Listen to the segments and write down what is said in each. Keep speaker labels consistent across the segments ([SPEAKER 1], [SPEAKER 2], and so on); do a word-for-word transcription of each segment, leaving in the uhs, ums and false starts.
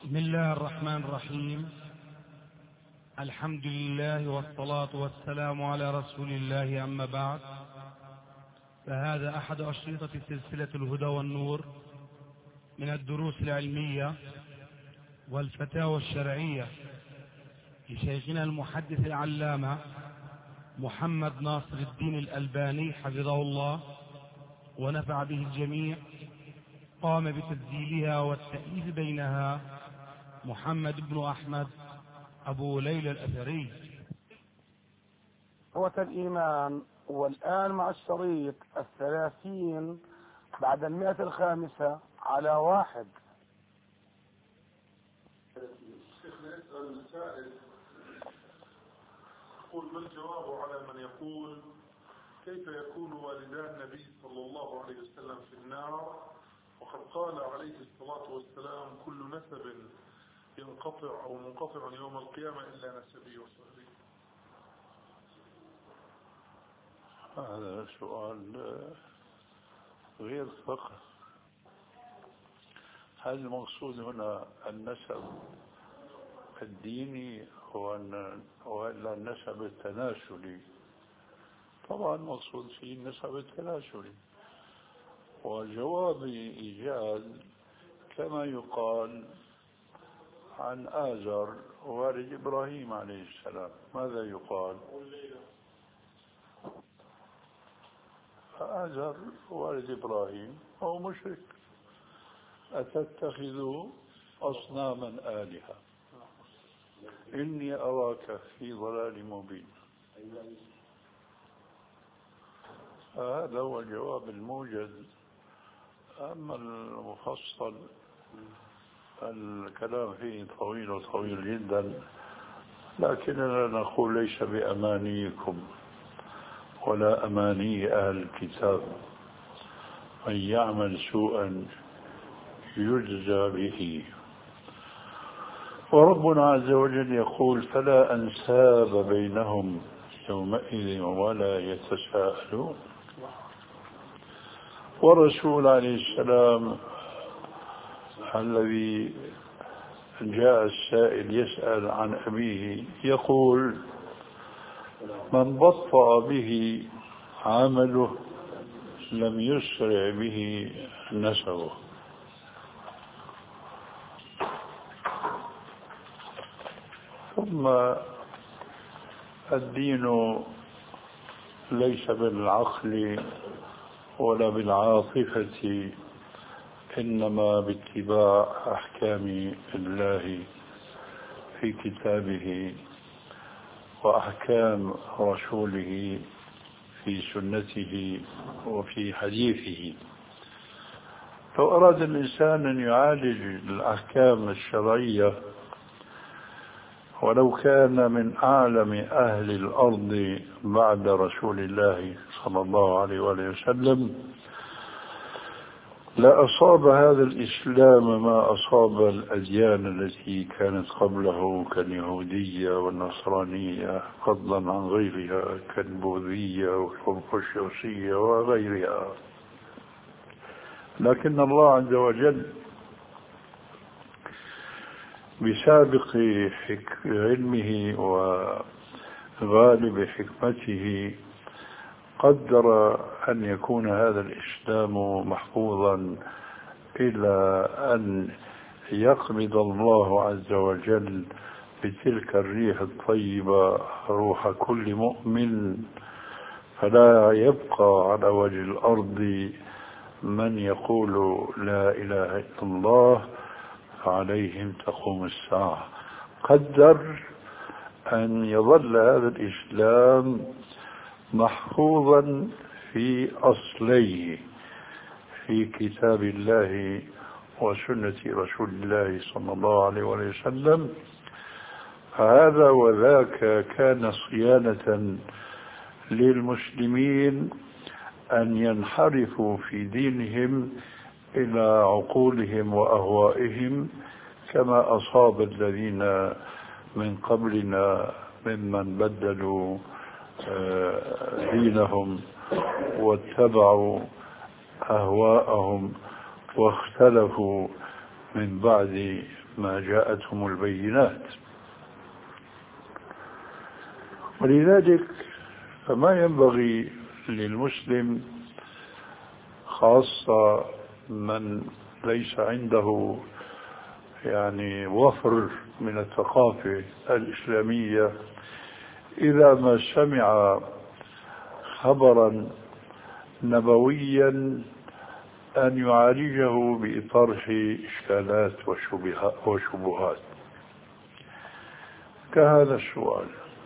[SPEAKER 1] بسم الله الرحمن الرحيم. الحمد لله والصلاة والسلام على رسول الله، أما بعد، فهذا أحد أشرطة سلسلة الهدى والنور من الدروس العلمية والفتاوى الشرعية لشيخنا المحدث العلامة محمد ناصر الدين الألباني حفظه الله ونفع به الجميع. قام بتسجيلها والتأليف بينها محمد بن أحمد أبو ليلى الأثري.
[SPEAKER 2] قوة الإيمان. والآن مع الشريط الثلاثين بعد المئة الخامسة على واحد.
[SPEAKER 3] شيخنا يسأل سائل يقول: ما الجواب على من يقول كيف يكون والدا النبي صلى الله عليه وسلم في النار، وقد قال عليه الصلاة والسلام: كل نسب ينقطع أو منقطع يوم القيامة إلا نسبي وصهري؟
[SPEAKER 4] هذا سؤال غير فقه. هل المقصود هنا النسب الديني ولا النسب التناسلي؟ طبعا مقصود فيه النسب التناسلي، وجواب إيجاد كما يقال عن آزر والد إبراهيم عليه السلام. ماذا يقال؟ آزر والد إبراهيم هو مشرك. أتتخذ أصناما آلهة إني أراك في ضلال مبين. هذا هو الجواب الموجز. أما المفصل الكلام فيه طويل وطويل جدا، لكننا نقول ليس بأمانيكم ولا أماني أهل الكتاب من يعمل سوءا يجزى به. وربنا عز وجل يقول: فلا أنساب بينهم يومئذ ولا يتساءلون. والرسول عليه السلام الذي جاء السائل يسأل عن أبيه يقول: من بطأ به عمله لم يسرع به نسبه. ثم الدين ليس بالعقل ولا بالعاطفة، إنما باتباع أحكام الله في كتابه وأحكام رسوله في سنته وفي حديثه. لو أراد الإنسان أن يعالج الأحكام الشرعية ولو كان من أعلم أهل الأرض بعد رسول الله صلى الله عليه وآله وسلم، لا أصاب هذا الإسلام ما أصاب الأديان التي كانت قبله كاليهودية والنصرانية، فضلا عن غيرها كالبوذية والكونفوشيوسية وغيرها. لكن الله عز وجل بسابق علمه وغالب حكمته قدر أن يكون هذا الإسلام محفوظا إلى أن يقبض الله عز وجل بتلك الريح الطيبة روح كل مؤمن، فلا يبقى على وجه الأرض من يقول لا إله إلا الله فعليهم تقوم الساعة. قدر أن يظل هذا الإسلام محفوظا في أصليه في كتاب الله وسنة رسول الله صلى الله عليه وسلم. فهذا وذاك كان صيانة للمسلمين أن ينحرفوا في دينهم إلى عقولهم وأهوائهم، كما أصاب الذين من قبلنا ممن بدلوا دينهم واتبعوا أهواءهم واختلفوا من بعد ما جاءتهم البينات. ولذلك فما ينبغي للمسلم، خاصة من ليس عنده يعني وفر من الثقافة الإسلامية، إذا ما سمع خبرا نبويا أن يعالجه بطرح إشكالات وشبهات كهذا السؤال: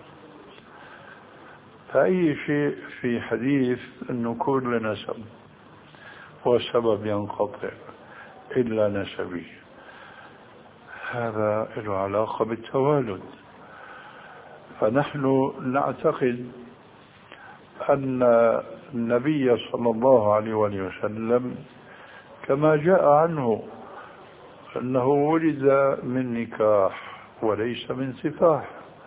[SPEAKER 4] فأي شيء في حديث النكول لنسب والسبب ينقطع إلا نسبه، هذا له علاقة بالتوالد. فنحن نعتقد أن النبي صلى الله عليه وسلم كما جاء عنه أنه ولد من نكاح وليس من سفاح،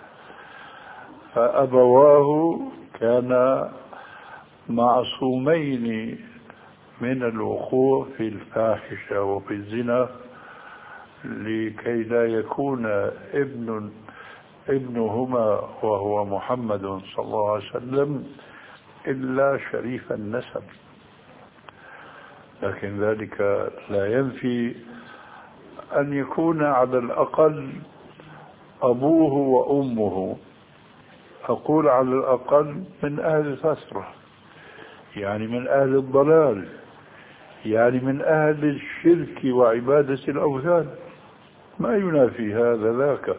[SPEAKER 4] فأبواه كانا معصومين من الوقوع في الفاحشة وفي الزنا، لكي لا يكون ابن ابنهما وهو محمد صلى الله عليه وسلم إلا شريف النسب. لكن ذلك لا ينفي أن يكون على الأقل أبوه وأمه، أقول على الأقل من أهل الفترة، يعني من أهل الضلال، يعني من أهل الشرك وعبادة الأوثان، ما ينافي هذا ذاك.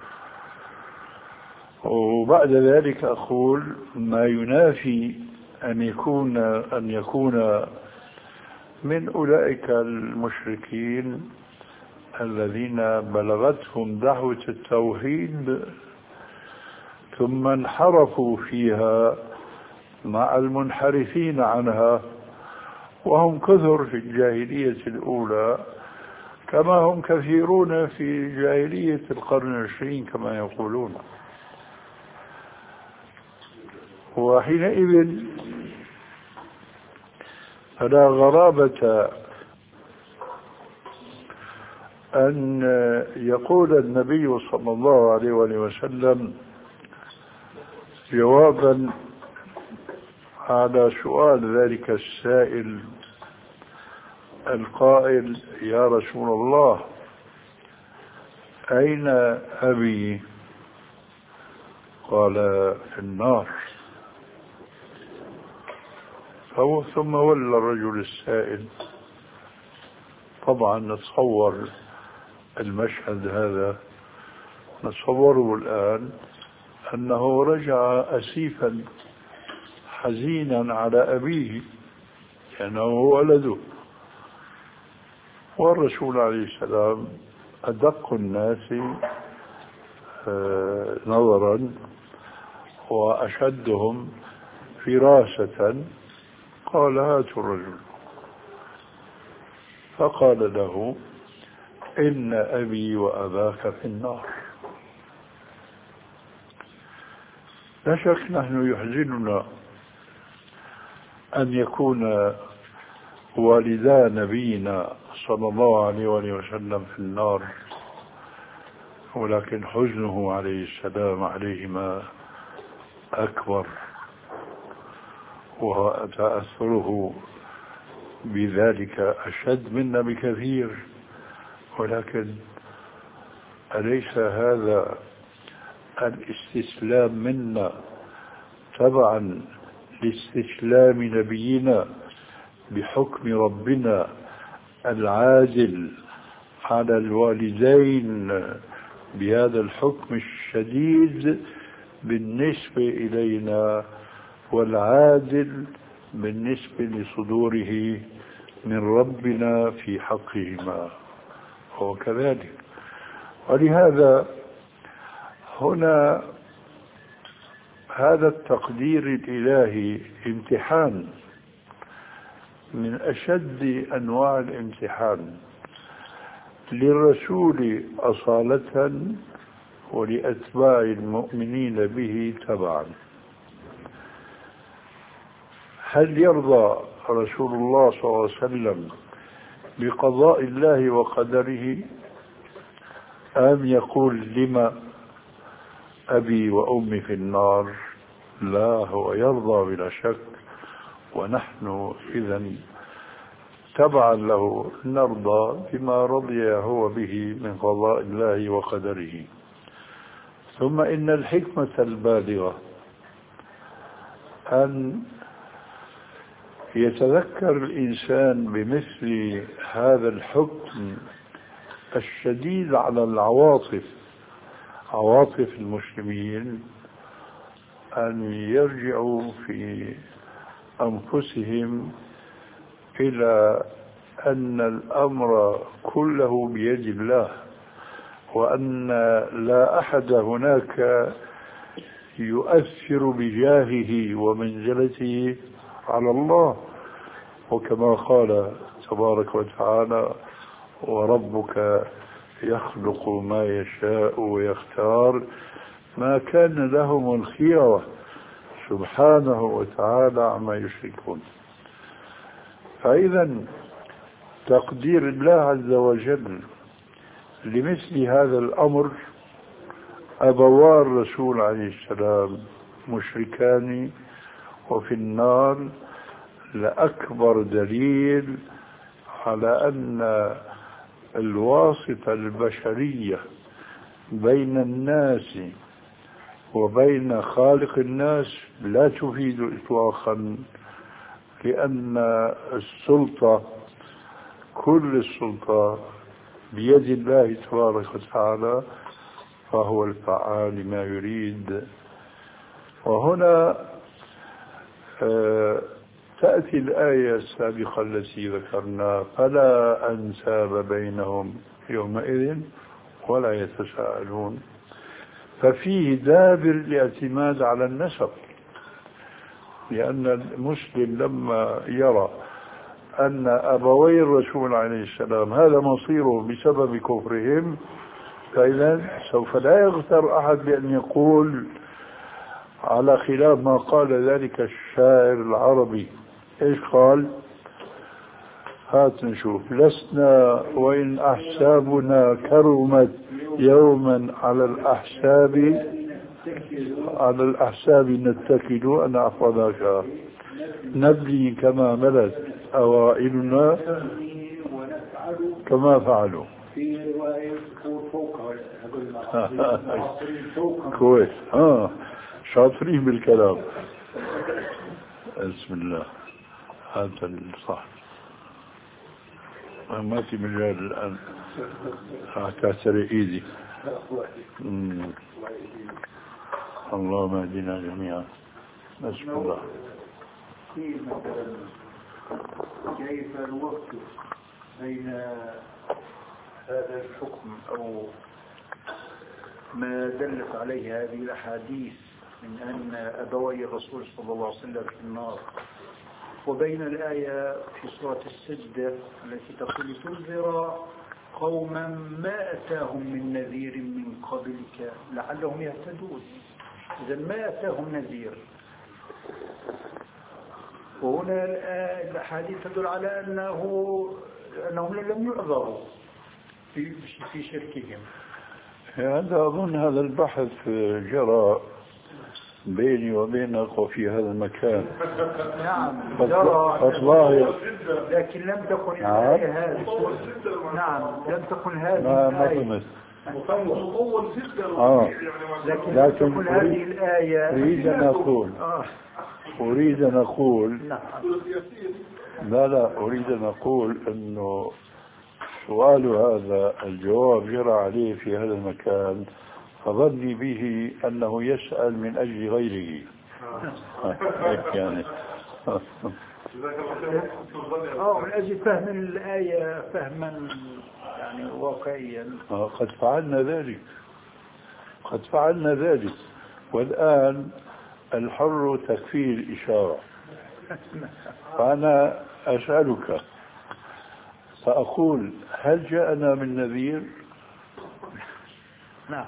[SPEAKER 4] وبعد ذلك أقول ما ينافي أن يكون أن يكون من أولئك المشركين الذين بلغتهم دعوة التوحيد ثم انحرفوا فيها مع المنحرفين عنها، وهم كثر في الجاهلية الأولى كما هم كثيرون في جاهلية القرن العشرين كما يقولون. وحينئذ فلا غرابة أن يقول النبي صلى الله عليه وسلم جوابا على سؤال ذلك السائل القائل: يا رسول الله أين أبي؟ قال: في النار. فهو ثم ولى الرجل السائل. طبعا نتصور المشهد هذا، نتصوره الآن أنه رجع أسيفا حزينا على أبيه لأنه هو ولده. والرسول عليه السلام أدق الناس نظرا وأشدهم فراسة قال: هاتوا الرجل. فقال له: إن أبي وأباك في النار. لا شك نحن يحزننا أن يكون والدا نبينا صلى الله عليه وسلم في النار، ولكن حزنه عليه السلام عليهما أكبر، وتأثره بذلك أشد منا بكثير. ولكن أليس هذا الاستسلام منا تبعا لاستسلام نبينا بحكم ربنا العادل على الوالدين بهذا الحكم الشديد بالنسبة إلينا والعادل بالنسبة لصدوره من ربنا في حقهما؟ هو كذلك. ولهذا هنا هذا التقدير الإلهي امتحان من أشد أنواع الامتحان للرسول أصالة ولأتباع المؤمنين به تبعا. هل يرضى رسول الله صلى الله عليه وسلم بقضاء الله وقدره أم يقول لما أبي وأمي في النار؟ لا، هو يرضى بلا شك، ونحن إذا تبعا له نرضى بما رضي هو به من قضاء الله وقدره. ثم إن الحكمة البالغة أن يتذكر الإنسان بمثل هذا الحكم الشديد على العواطف، عواطف المسلمين، أن يرجعوا في أنفسهم إلى أن الأمر كله بيد الله، وأن لا أحد هناك يؤثر بجاهه ومنزلته على الله. وكما قال تبارك وتعالى: وربك يخلق ما يشاء ويختار ما كان لهم الخيرة سبحانه وتعالى عما يشركون. فإذا تقدير الله عز وجل لمثل هذا الأمر، أبوار الرسول عليه السلام مشركان وفي النار، لأكبر دليل على أن الواسطة البشرية بين الناس وبين خالق الناس لا تفيد إطلاقا، لأن السلطة كل السلطة بيد الله تبارك وتعالى، فهو الفعال لما يريد. وهنا تأتي الآية السابقة التي ذكرنا: فلا أنساب بينهم يومئذ ولا يتساءلون. ففيه دابر الاعتماد على النسب، لأن المسلم لما يرى أن أبوي الرسول عليه السلام هذا مصيره بسبب كفرهم، فإذا سوف لا يغتر أحد بأن يقول على خلاف ما قال ذلك الشاعر العربي. إيش قال؟ هات نشوف: لسنا وإن أحسابنا كرمت يوما على الأحساب على الأحساب نتكل أن أحفظك، نبني كما ملت أوائلنا كما فعلوا. كويس، اه شاطرين بالكلام. بسم الله، هذا الصح. ما في مجال الآن أكسر إيدي. اللهم اهدنا جميعا. بسم الله.
[SPEAKER 5] كيف الوقت بين هذا الحكم أو ما دلت عليه هذه الأحاديث من أن أبوي الرسول صلى الله عليه وسلم في النار، وبين الآية في سورة السجدة التي تقول: تنذر قوما ما أتاهم من نذير من قبلك لعلهم يهتدون. إذا ما أتاهم نذير، وهنا الأحاديث تدل على أنه أنهم لم يعذروا في في شركهم.
[SPEAKER 4] هذا أظن هذا البحث جرى بيني وبينك وفي هذا المكان.
[SPEAKER 5] نعم جرى،
[SPEAKER 4] فالله
[SPEAKER 5] لكن لم تكن الآية هذه. نعم لم تكن هذه الآية.
[SPEAKER 4] آه.
[SPEAKER 5] لكن,
[SPEAKER 4] لكن
[SPEAKER 5] لم تكن هذه الآية.
[SPEAKER 4] أريد أن أقول
[SPEAKER 5] آه.
[SPEAKER 4] أريد أن أقول
[SPEAKER 5] نعم.
[SPEAKER 4] لا لا أريد أن أقول أنه سؤال هذا الجواب جرى عليه في هذا المكان، فظني به أنه يسأل من أجل غيره. يعني
[SPEAKER 5] اه من أجل فهم الآية فهما يعني واقعيا.
[SPEAKER 4] قد فعلنا ذلك، قد فعلنا ذلك، والآن الحر تكفيه الإشارة. فأنا أسألك فأقول: هل جاءنا من نذير؟
[SPEAKER 5] نعم.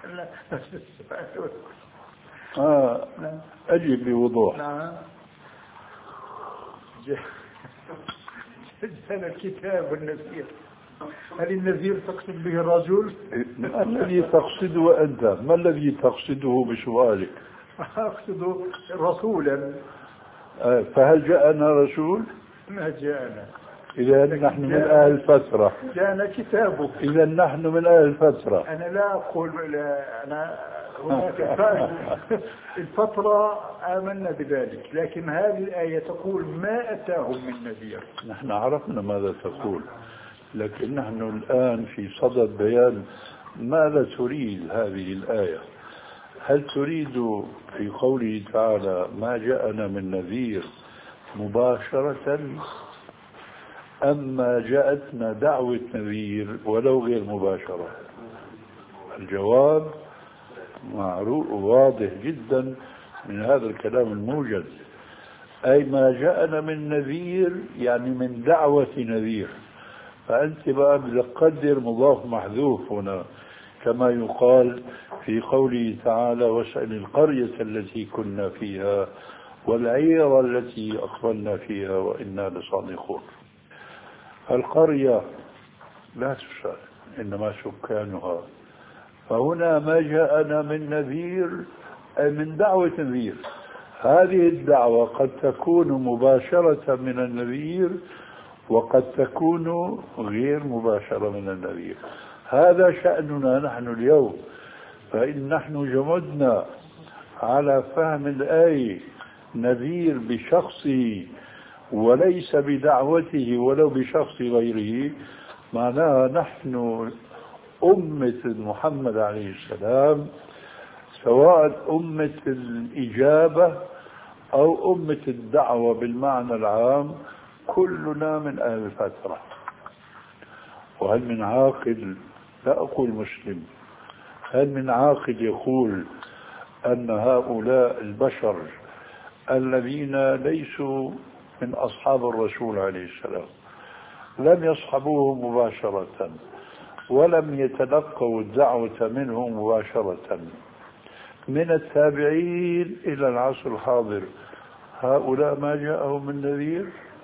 [SPEAKER 4] آه أجب بوضوح.
[SPEAKER 5] نعم. جاءنا الكتاب والنذير. هل النذير تقصد به الرجل؟
[SPEAKER 4] ما الذي تقصده أنت؟ ما الذي تقصده بسؤالك؟
[SPEAKER 5] أقصد رسولا.
[SPEAKER 4] فهل جاءنا رسول؟
[SPEAKER 5] ما جاءنا.
[SPEAKER 4] إذا نحن من أهل الفترة.
[SPEAKER 5] جاءنا كتابه.
[SPEAKER 4] إذا نحن من أهل الفترة.
[SPEAKER 5] أنا لا أقول لا، أنا هناك الفترة آمنا بذلك، لكن هذه الآية تقول ما أتاهم من نذير.
[SPEAKER 4] نحن عرفنا ماذا تقول، لكن نحن الآن في صدد بيان ماذا تريد هذه الآية. هل تريد في قوله تعالى ما جاءنا من نذير مباشرة، أم ما جاءتنا دعوة نذير ولو غير مباشرة؟ الجواب معروف واضح جدا من هذا الكلام الموجز، أي ما جاءنا من نذير يعني من دعوة نذير. فأنت بقى بدك تقدر مضاف محذوف هنا، كما يقال في قوله تعالى واسأل القرية التي كنا فيها والعير التي أقبلنا فيها وإنا لصادقون. القرية لا تسأل إنما سكانها، فهنا ما جاءنا من نذير أي من دعوة نذير. هذه الدعوة قد تكون مباشرة من النذير وقد تكون غير مباشرة من النذير. هذا شأننا نحن اليوم، فإن نحن جمدنا على فهم الآية نذير بشخصه وليس بدعوته ولو بشخص غيره، معناها نحن أمة محمد عليه السلام، سواء أمة الإجابة أو أمة الدعوة بالمعنى العام، كلنا من أهل الفترة. وهل من عاقل، لا أقول مسلم، هل من عاقل يقول أن هؤلاء البشر الذين ليسوا من أصحاب الرسول عليه السلام لم يصحبوه مباشرة ولم يتلقوا الدعوة منه مباشرة من التابعين إلى العصر الحاضر، هؤلاء ما جاءهم من نذير؟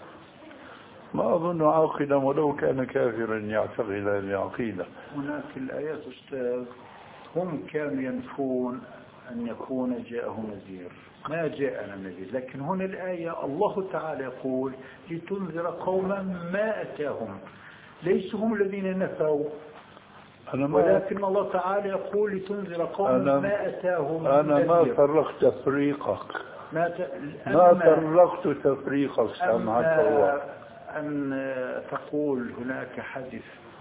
[SPEAKER 4] ما أظن عاقلا ولو كان كافرا يعتقد هذه العقيدة.
[SPEAKER 5] هناك الآيات أستاذ هم كانوا ينفون أن يكون جاءهم نذير، ما جاءنا نذير، لكن هنا الآية الله تعالى يقول لتنذر قوما ما أتاهم، ليس هم الذين نفوا، ولكن الله تعالى يقول لتنذر قوما ما أتاهم.
[SPEAKER 4] أنا ما فرقت تفريقك،
[SPEAKER 5] ما, ت...
[SPEAKER 4] ما فرقت تفريقك سامحك الله.
[SPEAKER 5] أن تقول هناك حدث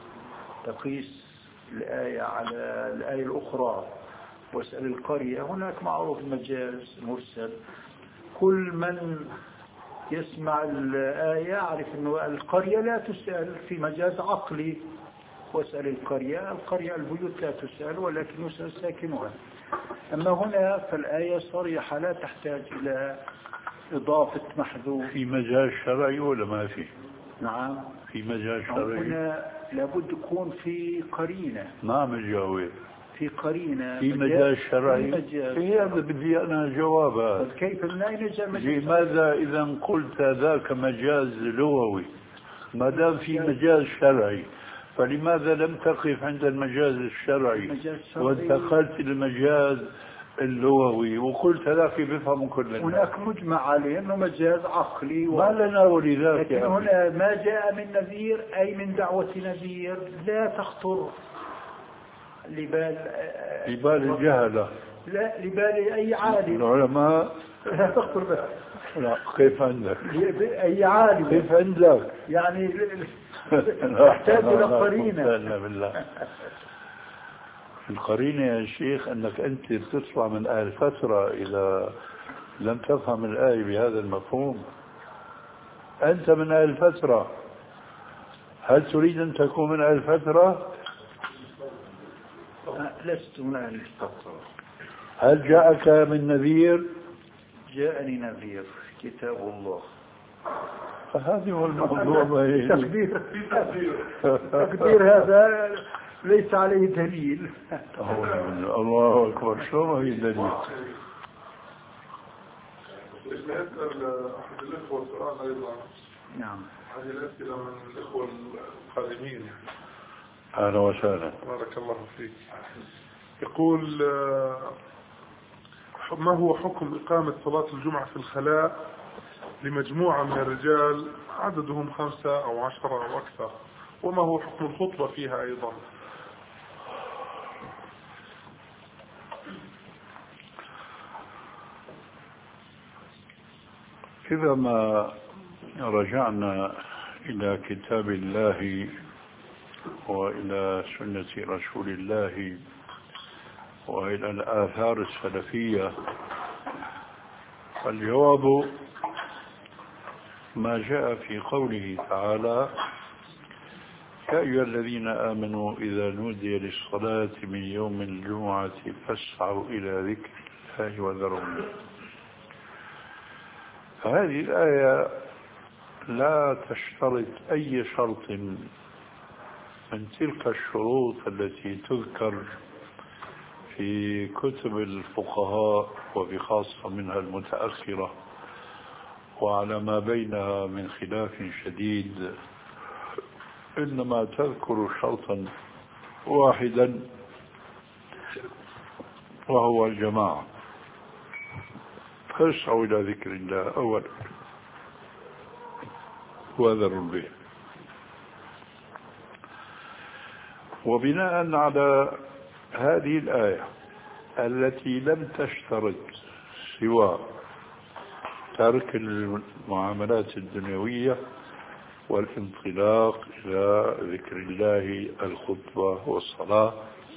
[SPEAKER 5] تقيس الآية على الآية الأخرى واسأل القرية، هناك معروف مجاز مرسل، كل من يسمع الآية يعرف أن القرية لا تسأل في مجاز عقلي، واسأل القرية، القرية البيوت لا تسأل ولكن يسأل ساكنها. أما هنا فالآية صريحة لا تحتاج إلى إضافة محذوف.
[SPEAKER 4] في مجال شرعي ولا ما في؟
[SPEAKER 5] نعم
[SPEAKER 4] في مجال شرعي.
[SPEAKER 5] هنا لابد يكون في قرينة.
[SPEAKER 4] نعم الجواب
[SPEAKER 5] في قرينة
[SPEAKER 4] في مجال شرعي. في هذا بدي أنا جوابها.
[SPEAKER 5] كيف من أين جاء مجاز؟
[SPEAKER 4] لماذا إذا قلت ذاك مجاز لغوي ما دام في مجاز شرعي، فلماذا لم تقف عند المجاز الشرعي وانتقلت للمجاز اللغوي وقلت هذاك بيفهم كل الناس؟
[SPEAKER 5] هناك مجمع عليه انه مجاز عقلي و...
[SPEAKER 4] ما لنا ولذاك.
[SPEAKER 5] لكن هنا ما جاء من نذير اي من دعوة نذير لا تخطر لبال
[SPEAKER 4] لبال الجهلة،
[SPEAKER 5] لا لبال اي عالم
[SPEAKER 4] العلماء
[SPEAKER 5] لا تخطر بها.
[SPEAKER 4] لا كيف عندك؟
[SPEAKER 5] اي عالم
[SPEAKER 4] كيف عندك؟
[SPEAKER 5] يعني تحتاج الى قرينة.
[SPEAKER 4] بالله القرينة يا شيخ أنك أنت بتطلع من أهل فترة إذا لم تفهم الآية بهذا المفهوم. أنت من أهل فترة، هل تريد أن تكون من أهل فترة؟
[SPEAKER 5] لست من أهل الفترة.
[SPEAKER 4] هل جاءك من نذير؟
[SPEAKER 5] جاءني نذير كتاب الله.
[SPEAKER 4] فهذا هو الموضوع.
[SPEAKER 5] تقدير تقدير هذا ليس عليه دليل.
[SPEAKER 4] الله أكبر، شو ما في دليل؟
[SPEAKER 3] يسأل أحد الإخوة سؤال أيضا.
[SPEAKER 5] نعم.
[SPEAKER 3] هذه الأسئلة من الإخوة القادمين.
[SPEAKER 4] أهلا وسهلا.
[SPEAKER 3] بارك الله فيك. يقول ما هو حكم إقامة صلاة الجمعة في الخلاء لمجموعة من الرجال عددهم خمسة أو عشرة أو أكثر، وما هو حكم الخطبة فيها أيضا؟
[SPEAKER 4] إذا ما رجعنا إلى كتاب الله وإلى سنة رسول الله وإلى الآثار السلفية، فالجواب ما جاء في قوله تعالى: يا أيها الذين آمنوا إذا نودي للصلاة من يوم الجمعة فاسعوا إلى ذكر الله وذروا البيع. فهذه الآية لا تشترط أي شرط من تلك الشروط التي تذكر في كتب الفقهاء وبخاصة منها المتأخرة، وعلى ما بينها من خلاف شديد، إنما تذكر شرطا واحدا وهو الجماعة. فاسعوا إلى ذكر الله أولا وذروا البيع. وبناء على هذه الآية التي لم تشترط سوى ترك المعاملات الدنيوية والانطلاق إلى ذكر الله، الخطبة والصلاة،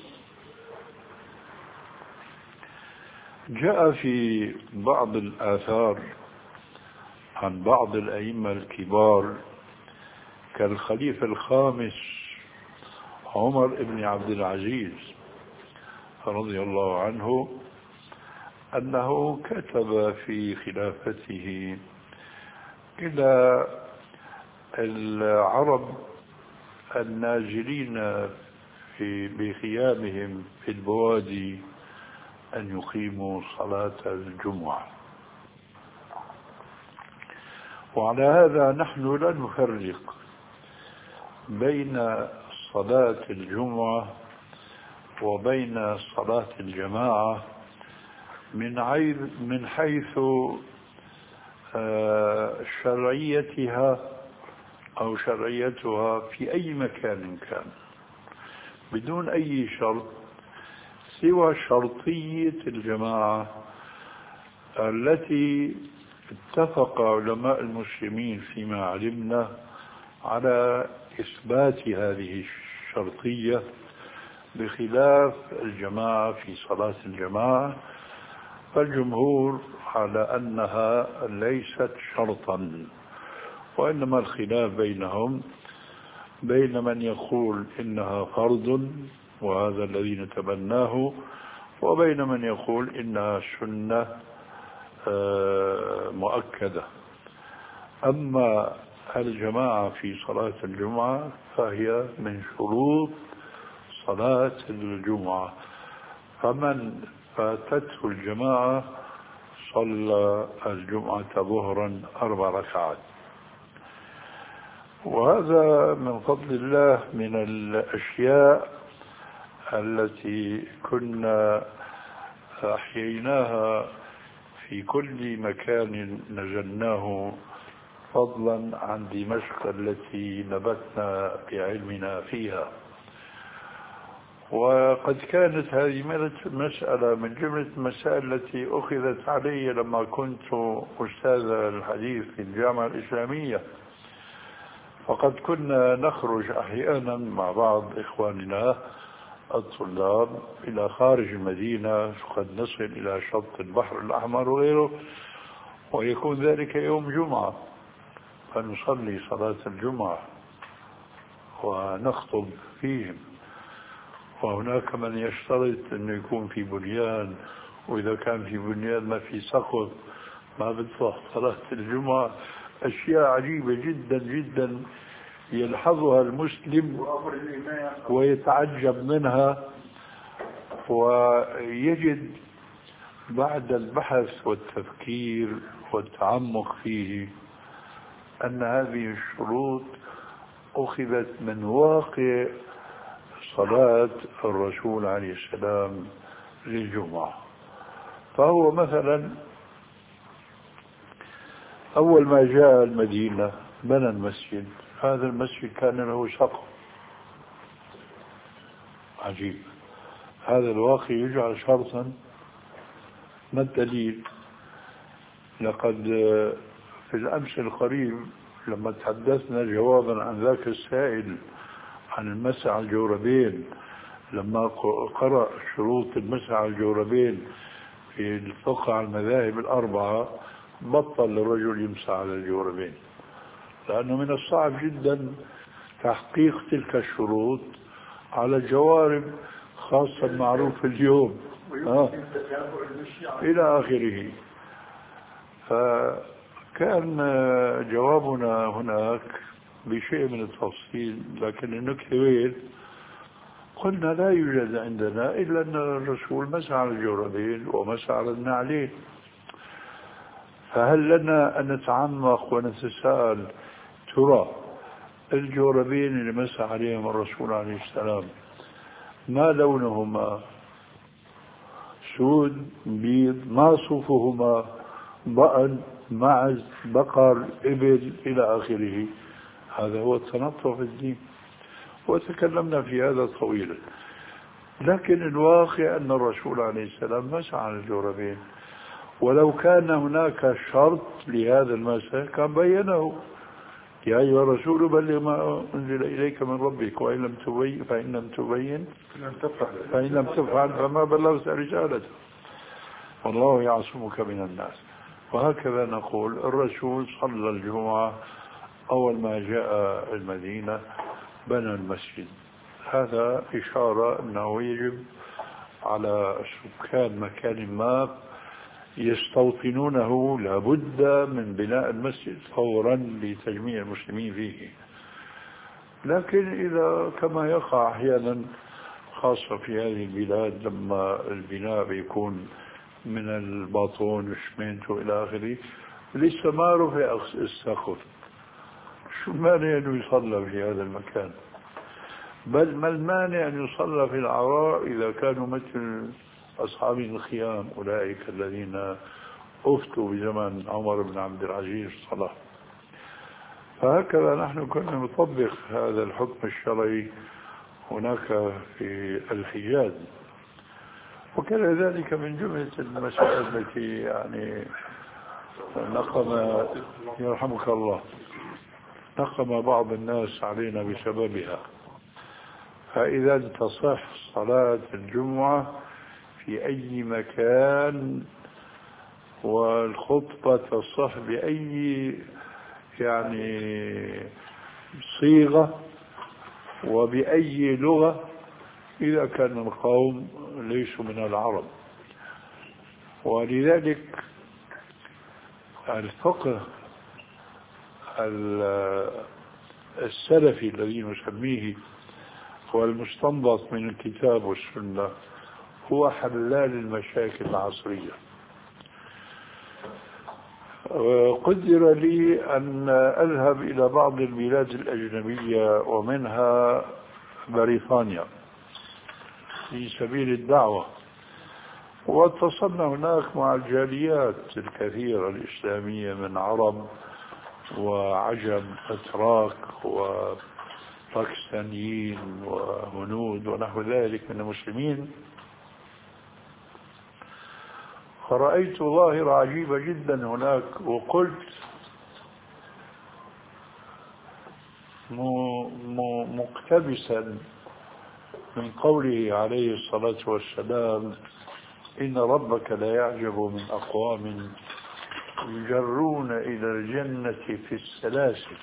[SPEAKER 4] جاء في بعض الآثار عن بعض الأئمة الكبار كالخليفة الخامس عمر بن عبد العزيز رضي الله عنه أنه كتب في خلافته إلى العرب النازلين في بخيامهم في البوادي أن يقيموا صلاة الجمعة. وعلى هذا نحن لا نفرق بين صلاة الجمعة وبين صلاة الجماعة من حيث شرعيتها أو شرعيتها في أي مكان كان، بدون أي شرط سوى شرطية الجماعة التي اتفق علماء المسلمين فيما علمنا على إثبات هذه الشرطية، بخلاف الجماعة في صلاة الجماعة، فالجمهور على أنها ليست شرطا، وإنما الخلاف بينهم بين من يقول إنها فرض وهذا الذي نتبناه، وبين من يقول إنها سنة مؤكدة. أما الجماعة في صلاة الجمعة فهي من شروط صلاة الجمعة، فمن فاتته الجماعة صلى الجمعة ظهرا أربع ركعات. وهذا من فضل الله من الأشياء التي كنا أحييناها في كل مكان نزلناه، فضلا عن دمشق التي نبتنا بعلمنا فيها. وقد كانت هذه مسألة من جملة المسائل التي أخذت علي لما كنت أستاذ الحديث في الجامعة الإسلامية، فقد كنا نخرج أحيانا مع بعض إخواننا الطلاب إلى خارج المدينة، قد نصل إلى شط البحر الأحمر وغيره، ويكون ذلك يوم جمعة، فنصلي صلاة الجمعة ونخطب فيهم. وهناك من يشترط أنه يكون في بنيان، وإذا كان في بنيان ما في سقف ما بتصح صلاة الجمعة. أشياء عجيبة جدا جدا يلحظها المسلم ويتعجب منها، ويجد بعد البحث والتفكير والتعمق فيه أن هذه الشروط أخذت من واقع صلاة الرسول عليه السلام للجمعة. فهو مثلا أول ما جاء المدينة بنى المسجد. هذا المسجد كان له سقف عجيب. هذا الواقع يجعل شرطا. ما الدليل؟ لقد في الأمس القريب لما تحدثنا جوابا عن ذاك السائل عن المسح على الجوربين، لما قرأ شروط المسح على الجوربين في الفقه على المذاهب الأربعة بطل الرجل يمسح على الجوربين، لأنه من الصعب جدا تحقيق تلك الشروط على الجوارب، خاصة معروف اليوم آه. إلى آخره. فكان جوابنا هناك بشيء من التفصيل، لكن النكتة وين؟ قلنا لا يوجد عندنا إلا أن الرسول مسح على الجوربين ومسح على النعلين. فهل لنا أن نتعمق ونتساءل ترى الجوربين اللي مسح عليهم الرسول عليه السلام ما لونهما؟ سود، بيض، ما صفهما؟ بقر، معز، بقر، إبل، إلى آخره. هذا هو التنطع في الدين، وتكلمنا في هذا طويلا. لكن الواقع أن الرسول عليه السلام مسح على الجوربين، ولو كان هناك شرط لهذا المسح كان بينه: يا أيها الرسول بلغ ما أنزل إليك من ربك وإن لم تبين فإن لم تبين فإن لم تفعل فما بلغت رسالته والله يعصمك من الناس. وهكذا نقول الرسول صلى الجمعة أول ما جاء المدينة بنى المسجد. هذا إشارة أنه يجب على سكان مكان ما يستوطنونه لابد من بناء المسجد فورا لتجميع المسلمين فيه. لكن إذا كما يقع أحيانا خاصة في هذه البلاد لما البناء بيكون من الباطون وشمينته إلى آخره لسه ما رفع السقف، شو المانع أن يصلى في هذا المكان؟ بل ما المانع أن يصلى في العراء إذا كانوا مثل أصحاب الخيام أولئك الذين أفتوا بزمن عمر بن عبد العزيز صلاح. فهكذا نحن كنا نطبق هذا الحكم الشرعي هناك في الحجاز. وكان ذلك من جملة المسائل التي يعني نقم يرحمك الله نقم بعض الناس علينا بسببها. فإذا تصح صلاة الجمعة في أي مكان والخطبة تصح بأي يعني صيغة وبأي لغة إذا كان القوم ليسوا من العرب. ولذلك الفقه السلفي الذي نسميه هو المستنبط من الكتاب والسنة هو حلال المشاكل العصرية. قدر لي أن أذهب إلى بعض البلاد الأجنبية ومنها بريطانيا في سبيل الدعوة، واتصلنا هناك مع الجاليات الكثيرة الإسلامية من عرب وعجم أتراك وباكستانيين وهنود ونحو ذلك من المسلمين. فرأيت ظاهرة عجيبة جدا هناك، وقلت مقتبسا من قوله عليه الصلاة والسلام: إن ربك لا يعجب من أقوام يجرون إلى الجنة في السلاسل.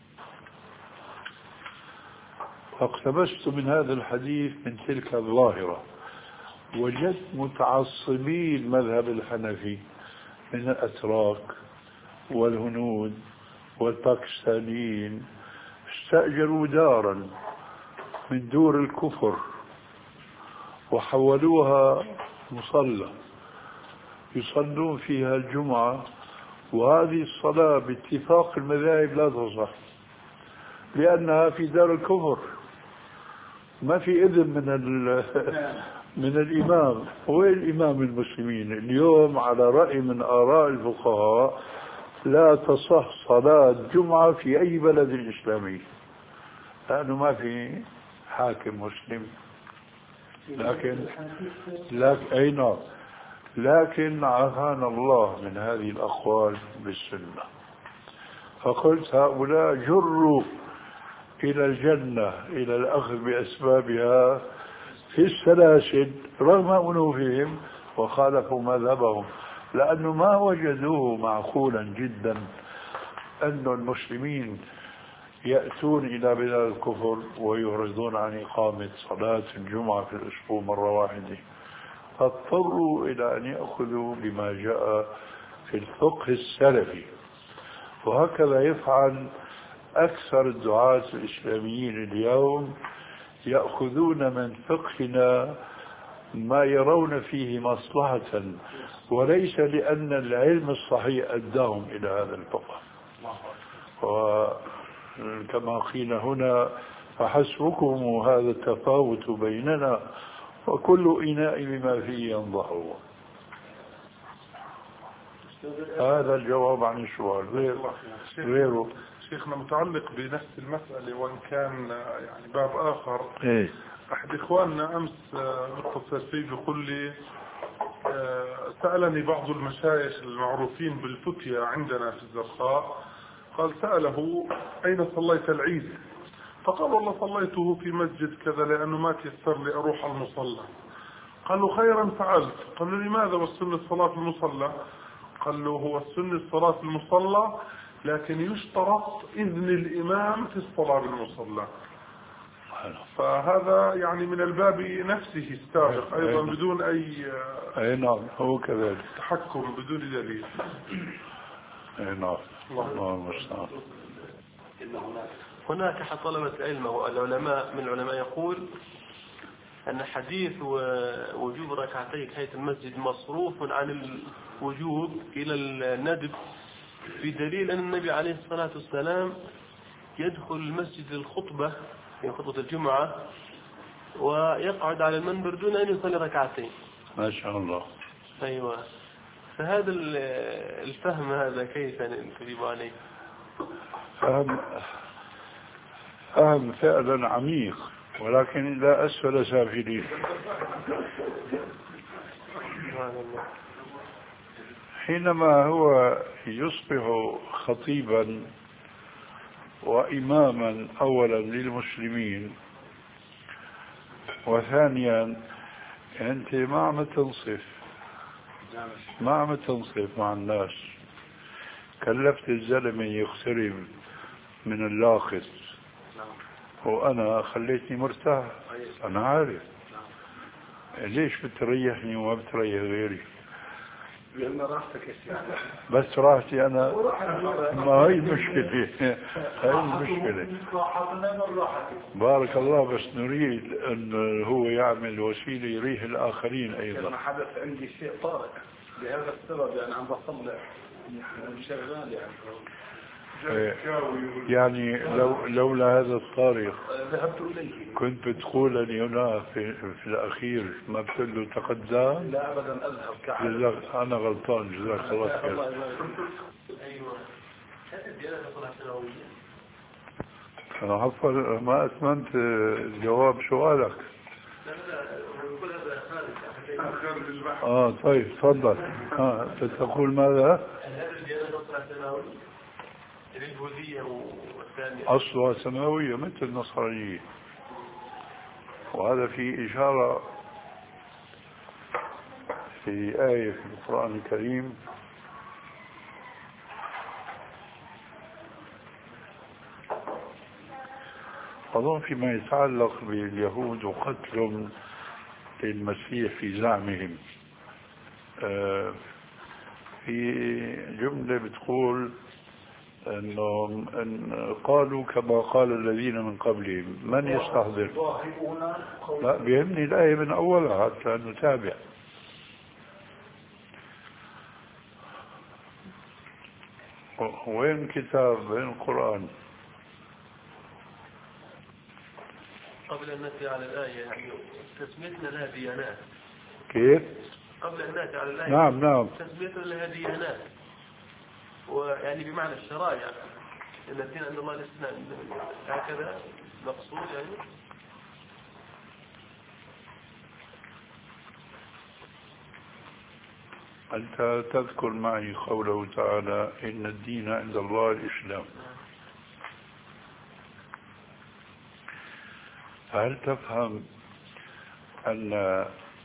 [SPEAKER 4] فاقتبست من هذا الحديث من تلك الظاهرة، وجدت متعصبي المذهب الحنفي من الأتراك والهنود والباكستانيين استأجروا دارا من دور الكفر وحولوها مصلى يصلون فيها الجمعة، وهذه الصلاة باتفاق المذاهب لا تصح لأنها في دار الكفر. ما في إذن من من الإمام. هو الإمام المسلمين اليوم على رأي من آراء الفقهاء لا تصح صلاة جمعة في أي بلد إسلامي لأنه ما في حاكم مسلم. لكن لكن أي نعم لكن عافانا الله من هذه الأقوال بالسنة. فقلت هؤلاء جروا إلى الجنة إلى الأخذ بأسبابها في السلاسل رغم أنوفهم وخالفوا مذهبهم لأنه ما وجدوه معقولا جدا أن المسلمين يأتون إلى بلاد الكفر ويعرضون عن إقامة صلاة الجمعة في الأسبوع مرة واحدة، فاضطروا إلى أن يأخذوا بما جاء في الفقه السلفي. وهكذا يفعل أكثر الدعاة الإسلاميين اليوم، يأخذون من فقهنا ما يرون فيه مصلحة وليس لأن العلم الصحيح أداهم إلى هذا الفقه. وكما قيل هنا فحسبكم هذا التفاوت بيننا وكل إناء بما فيه ينضح. هذا الجواب عن السؤال. غير غيره
[SPEAKER 3] شيخنا متعلق بنفس المسألة وإن كان يعني باب آخر.
[SPEAKER 4] إيه؟
[SPEAKER 3] أحد إخواننا أمس متصل فيه بيقول لي سألني بعض المشايخ المعروفين بالفتية عندنا في الزرقاء، قال سأله أين صليت العيد؟ فقال والله صليته في مسجد كذا لأنه ما تيسر لي أروح المصلى. قال له خيرا فعلت. قال له لماذا والسنة صلاة المصلى؟ قال له هو السنة صلاة المصلى لكن يشترط إذن الإمام في الصلاة بالمصلى. فهذا يعني من الباب نفسه السابق أيضا بدون أي
[SPEAKER 4] أي نعم هو كذلك
[SPEAKER 3] تحكم بدون دليل.
[SPEAKER 4] أي نعم الله المستعان.
[SPEAKER 6] هناك أحد طلبة العلم والعلماء من العلماء يقول أن حديث وجوب ركعتي تحية المسجد مصروف عن الوجوب إلى الندب بدليل أن النبي عليه الصلاة والسلام يدخل المسجد للخطبة في خطبة الجمعة ويقعد على المنبر دون أن يصلي ركعتين.
[SPEAKER 4] ما شاء الله.
[SPEAKER 6] أيوة. فهذا الفهم هذا كيف نجيب عليه؟
[SPEAKER 4] فهم فهم فعلا عميق ولكن لا أسفل سافلين. حينما هو يصبح خطيبا وإماما أولا للمسلمين وثانيا أنت ما عم تنصف ما عم تنصف مع الناس. كلفت الزلمة يقترب من اللاقط وأنا خليتني مرتاح. أنا عارف ليش بتريحني وما بتريح غيري؟
[SPEAKER 2] لأن راحتك يا شيخ.
[SPEAKER 4] بس راحتي أنا ما هي المشكلة. هاي المشكلة. بارك الله. بس نريد أن هو يعمل وسيلة يريح الآخرين أيضا.
[SPEAKER 2] أنا حدث عندي شيء طارئ بهذا السبب يعني عم بصلح شغال يعني
[SPEAKER 4] يعني لو لولا هذا الطارق
[SPEAKER 2] ذهبت إليه
[SPEAKER 4] كنت بتقول لي هنا في, في الأخير ما بتقول له تقدم.
[SPEAKER 2] لا أبدا أذهب كعب.
[SPEAKER 4] جزاك أنا غلطان جزاك الله خير.
[SPEAKER 6] أيوة. هذه الديانة صلاة سنوية.
[SPEAKER 4] أنا عفوا ما أتممت جواب سؤالك. آه طيب تفضل. آه تقول ماذا؟
[SPEAKER 6] هذه الديانة صلاة سنوية. اليهودية والثانية
[SPEAKER 4] أصلها سماوية مثل النصرانية. وهذا في إشارة في آية في القرآن الكريم أظن فيما يتعلق باليهود وقتلهم للمسيح في زعمهم. آه في جملة بتقول أنهم أن قالوا كما قال الذين من قبلهم. من يستحضر؟ لا بيهمني الآية من أولها حتى نتابع. وين كتاب وين القرآن؟
[SPEAKER 6] قبل أن نأتي على الآية يعني تسميتنا لها ديانات.
[SPEAKER 4] كيف؟
[SPEAKER 6] قبل أن نأتي على الآية
[SPEAKER 4] نعم نعم
[SPEAKER 6] تسميتنا لها ديانات، ويعني بمعنى الشرائع إن الدين عند الله الإسلام، هكذا مقصود يعني.
[SPEAKER 4] أنت تذكر معي قوله تعالى إن الدين عند الله الإسلام، هل تفهم أن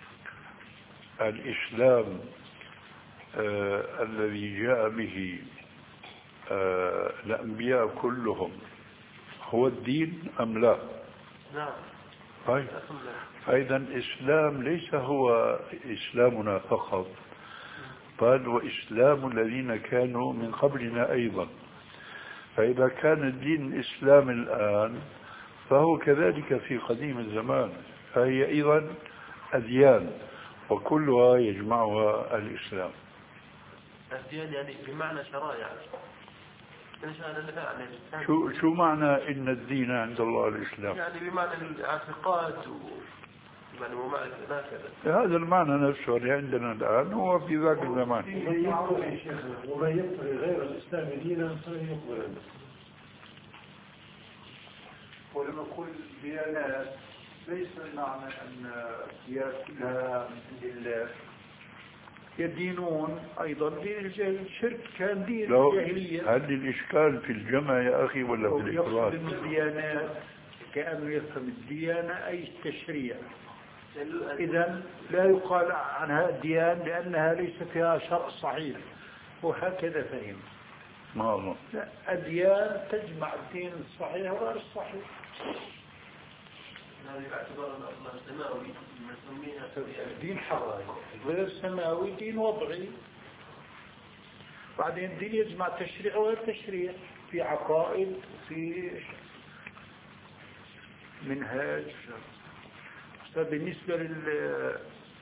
[SPEAKER 4] الإسلام آه الذي جاء به آه الأنبياء كلهم هو الدين أم لا؟
[SPEAKER 6] نعم.
[SPEAKER 4] طيب، فإذا الإسلام ليس هو إسلامنا فقط، بل وإسلام الذين كانوا من قبلنا أيضا. فإذا كان الدين الإسلام الآن فهو كذلك في قديم الزمان، فهي أيضا أديان وكلها يجمعها الإسلام.
[SPEAKER 6] أديان يعني بمعنى شرائع.
[SPEAKER 4] شو شو معنى إن الدين عند الله الإسلام؟
[SPEAKER 6] يعني بمعنى الاعتقاد و... يعني ومعنى هكذا.
[SPEAKER 4] هذا المعنى نفسه اللي عندنا الآن هو في ذاك الزمان.
[SPEAKER 7] ومن يبتغي غير الإسلام دينا فلن يقبل منه.
[SPEAKER 5] ولما نقول ديانات ليس المعنى أن هي كلها من الله، يدينون أيضا دين الشرك كان دين الجاهلية.
[SPEAKER 4] هل الإشكال في الجمع يا أخي ولا في الإفراد؟
[SPEAKER 5] يقصد الديانات كأنه يفهم الديانة أي التشريع، إذا لا يقال عنها الديان لأنها ليس فيها شرع صحيح، وهكذا فهم.
[SPEAKER 4] ما الله.
[SPEAKER 5] لا، الديان تجمع الدين الصحيح وغير الصحيح. دين حضاري غير سماوي، دين وضعي. بعدين الدين يجمع تشريع وغير تشريع، في عقائد وفي منهاج. بالنسبة لل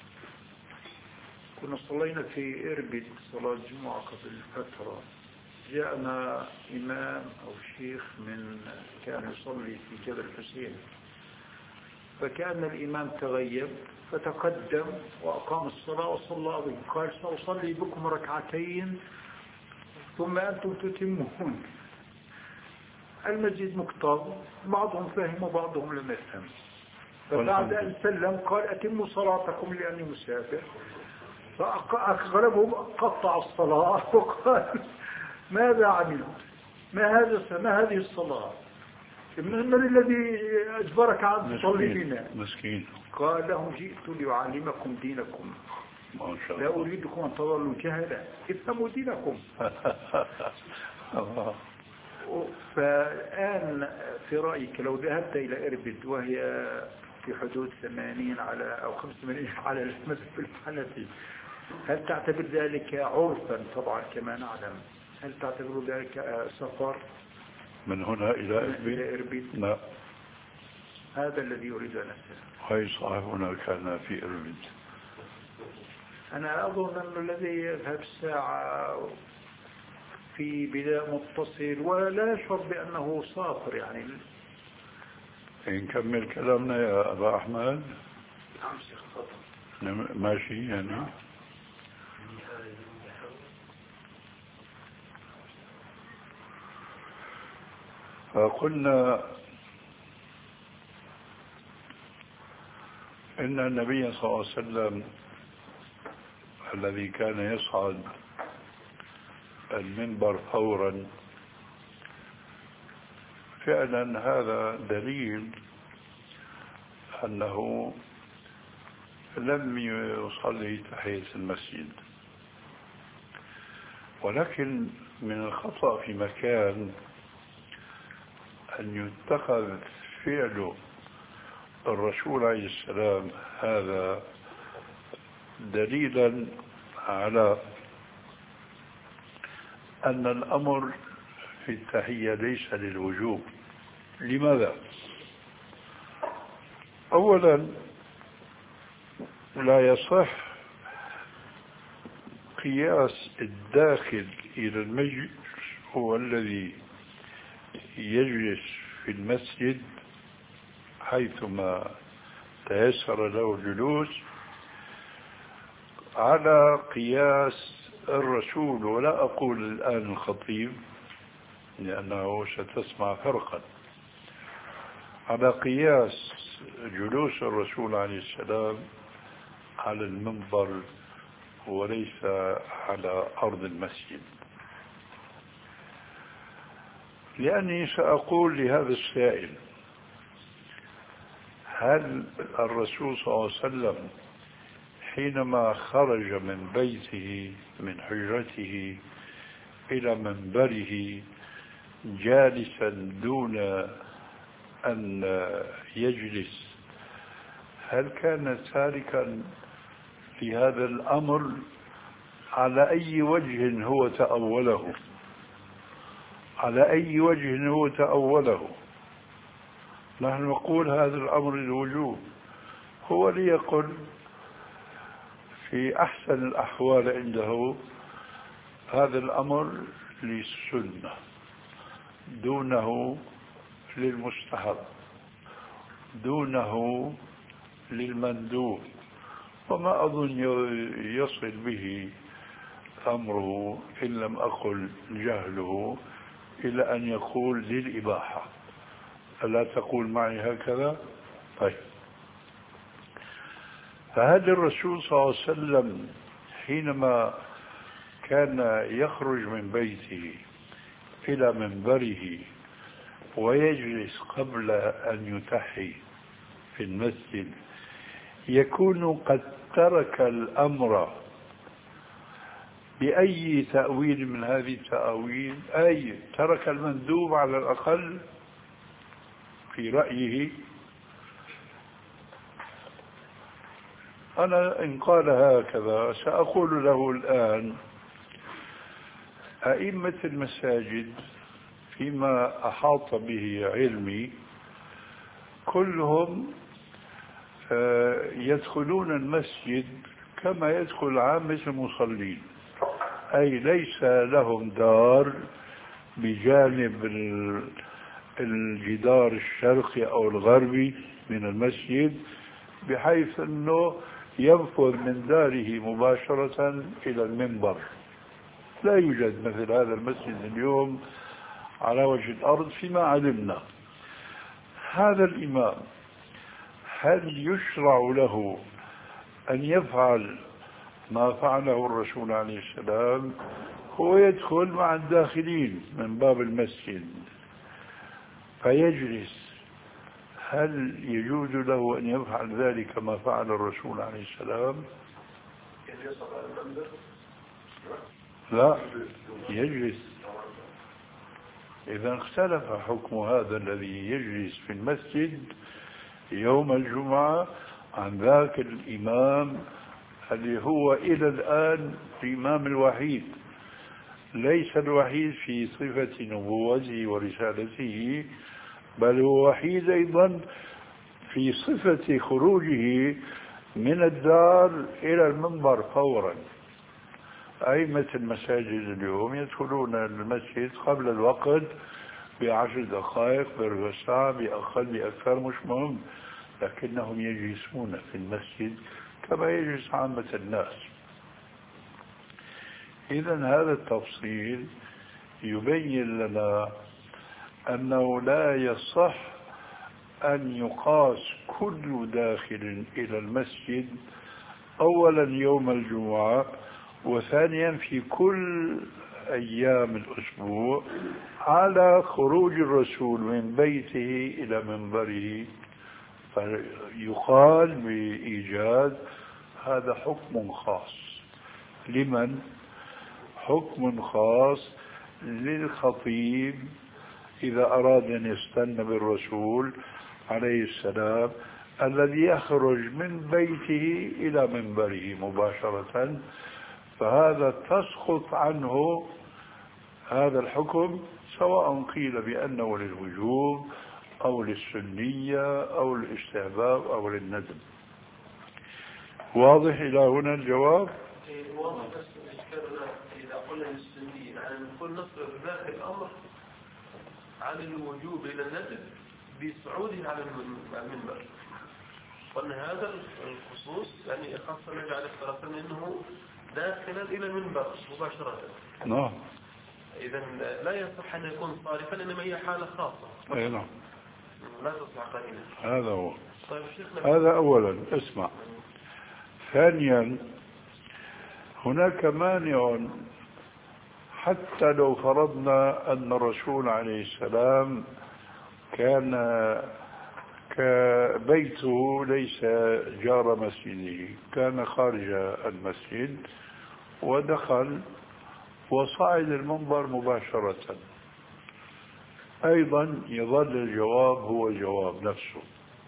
[SPEAKER 5] كنا صلينا في إربد صلاة الجمعة قبل فترة، جاءنا إمام أو شيخ من كان يصلي في جبل حسين، فكان الإمام تغيب فتقدم وأقام الصلاة وصلى بهم، قال سأصلي بكم ركعتين ثم أنتم تتمون. المسجد مكتظ، بعضهم فهم وبعضهم لم يفهم، فبعد أن سلم قال أتموا صلاتكم لأني مسافر، فأغلبهم قطع الصلاة وقال ماذا عملت؟ ما هذا ما هذه الصلاة؟ من الذي أجبرك أن تصلي بنا؟
[SPEAKER 4] مسكين.
[SPEAKER 5] قال لهم جئت لأعلمكم دينكم،
[SPEAKER 4] ما شاء الله.
[SPEAKER 5] لا أريدكم أن تظلوا جهلا، افهموا دينكم. فالآن في رأيك لو ذهبت إلى إربد وهي في حدود ثمانين على أو خمسة وثمانين على المذهب الحنفي، هل تعتبر ذلك عرفا؟ طبعا كما نعلم، هل تعتبر ذلك سفر
[SPEAKER 4] من هنا إلى
[SPEAKER 5] إربد؟
[SPEAKER 4] لا،
[SPEAKER 5] هذا الذي يريد أن أسأل.
[SPEAKER 4] هاي صاحبنا كان في إربد.
[SPEAKER 5] أنا أظن أن الذي يذهب ساعة في بداية متصل ولا يشعر بأنه سافر يعني.
[SPEAKER 4] نكمل كلامنا يا أبا أحمد.
[SPEAKER 5] نعم شيخ تفضل.
[SPEAKER 4] ماشي يعني. فقلنا إن النبي صلى الله عليه وسلم الذي كان يصعد المنبر فورا فعلا هذا دليل أنه لم يصلي تحية المسجد، ولكن من الخطأ في مكان أن يتخذ فعل الرسول عليه السلام هذا دليلا على أن الأمر في التحية ليس للوجوب. لماذا؟ أولا لا يصح قياس الداخل إلى المجلس هو الذي يجلس في المسجد حيثما تيسر له الجلوس على قياس الرسول، ولا أقول الآن الخطيب لأنه ستسمع فرقا، على قياس جلوس الرسول عليه السلام على المنبر وليس على أرض المسجد. لأني سأقول لهذا السائل: هل الرسول صلى الله عليه وسلم حينما خرج من بيته من حجرته إلى منبره جالسا دون أن يجلس، هل كان تاركا في هذا الأمر؟ على أي وجه هو تأوله؟ على أي وجه هو تأوله؟ نحن نقول هذا الأمر الوجوب، هو ليقل في أحسن الأحوال عنده هذا الأمر للسنة دونه للمستحب دونه للمندوب، وما أظن يصل به أمره إن لم أقل جهله إلى أن يقول للإباحة. ألا تقول معي هكذا؟ طيب، فهذا الرسول صلى الله عليه وسلم حينما كان يخرج من بيته إلى منبره ويجلس قبل أن يتحي في المسجد يكون قد ترك الأمر بأي تأويل من هذه التأويل، أي ترك المندوب على الأقل في رأيه. أنا إن قال هكذا سأقول له الآن: أئمة المساجد فيما أحاط به علمي كلهم يدخلون المسجد كما يدخل عامة المصلين، أي ليس لهم دار بجانب الجدار الشرقي أو الغربي من المسجد بحيث أنه ينفذ من داره مباشرة إلى المنبر. لا يوجد مثل هذا المسجد اليوم على وجه الأرض فيما علمنا. هذا الإمام هل يشرع له أن يفعل ما فعله الرسول عليه السلام؟ هو يدخل مع الداخلين من باب المسجد فيجلس، هل يجوز له أن يفعل ذلك ما فعل الرسول عليه السلام؟ لا، يجلس. إذا اختلف حكم هذا الذي يجلس في المسجد يوم الجمعة عن ذاك الإمام اللي هو إلى الآن الإمام الوحيد، ليس الوحيد في صفة نبوته ورسالته، بل هو وحيد أيضا في صفة خروجه من الدار إلى المنبر فورا. أئمة المساجد اليوم يدخلون المسجد قبل الوقت بعشر دقائق، بربع ساعة، بأقل بأكثر، مش مهم، لكنهم يجلسون في المسجد كما يجلس عامة الناس. إذا هذا التفصيل يبين لنا أنه لا يصح أن يقاس كل داخل إلى المسجد أولا يوم الجمعة، وثانيا في كل أيام الأسبوع على خروج الرسول من بيته إلى منبره، فيقال بإيجاز هذا حكم خاص. لمن؟ حكم خاص للخطيب إذا أراد أن يستنى بالرسول عليه السلام الذي يخرج من بيته إلى منبره مباشرة، فهذا تسقط عنه هذا الحكم، سواء قيل بأنه للوجوب أو للسنية أو للاستحباب أو للندب. واضح إلى هنا الجواب؟
[SPEAKER 6] واضح، بس إشكالنا إذا قلنا للسنية يعني نقول نصرف ذاك الأمر عن الوجوب إلى الندب، بصعوده على المنبر. وأن هذا الخصوص يعني خاصة النبي عليه الصلاة والسلام أنه داخلا إلى المنبر مباشرة.
[SPEAKER 4] نعم.
[SPEAKER 6] إذا لا يصح أن يكون صارفا، إنما هي حالة خاصة.
[SPEAKER 4] أي نعم.
[SPEAKER 6] لا تصلح قليلا.
[SPEAKER 4] هذا هو.
[SPEAKER 6] طيب
[SPEAKER 4] هذا أولا. اسمع. ثانيا هناك مانع، حتى لو فرضنا أن الرسول عليه السلام كان كبيته ليس جار مسجده، كان خارج المسجد ودخل وصعد المنبر مباشرة، أيضا يظل الجواب هو الجواب نفسه.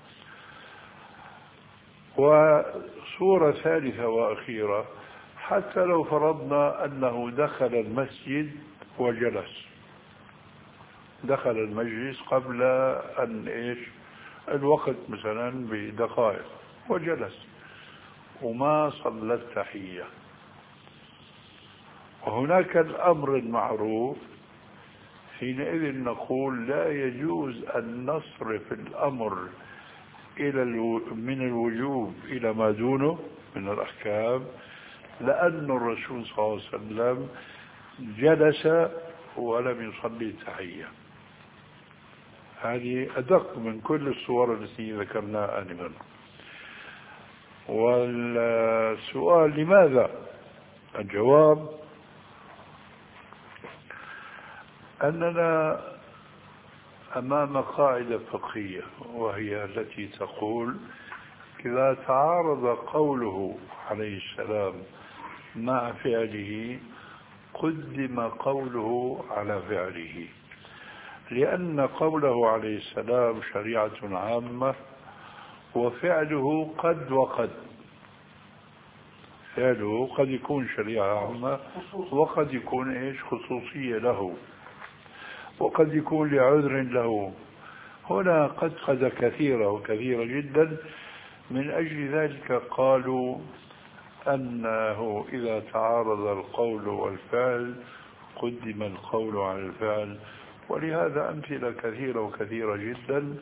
[SPEAKER 4] وصورة ثالثة وأخيرة، حتى لو فرضنا أنه دخل المسجد وجلس، دخل المجلس قبل أن إيش الوقت مثلا بدقائق وجلس وما صلى التحية، وهناك الأمر المعروف، حينئذ نقول لا يجوز أن نصرف الأمر إلى الو... من الوجوب إلى ما دونه من الأحكام، لأن الرسول صلى الله عليه وسلم جلس ولم يصلي التحية. هذه أدق من كل الصور التي ذكرناها آنفا. والسؤال لماذا؟ الجواب أننا أمام قاعدة فقهية، وهي التي تقول إذا تعارض قوله عليه السلام مع فعله قدم قوله على فعله، لأن قوله عليه السلام شريعة عامة وفعله قد وقد. فعله قد يكون شريعة عامة وقد يكون إيش خصوصية له، وقد يكون لعذر له. هنا قد قد كثيرة وكثيرة جدا، من أجل ذلك قالوا أنه إذا تعارض القول والفعل قدم القول على الفعل. ولهذا أمثلة كثيرة وكثيرة جدا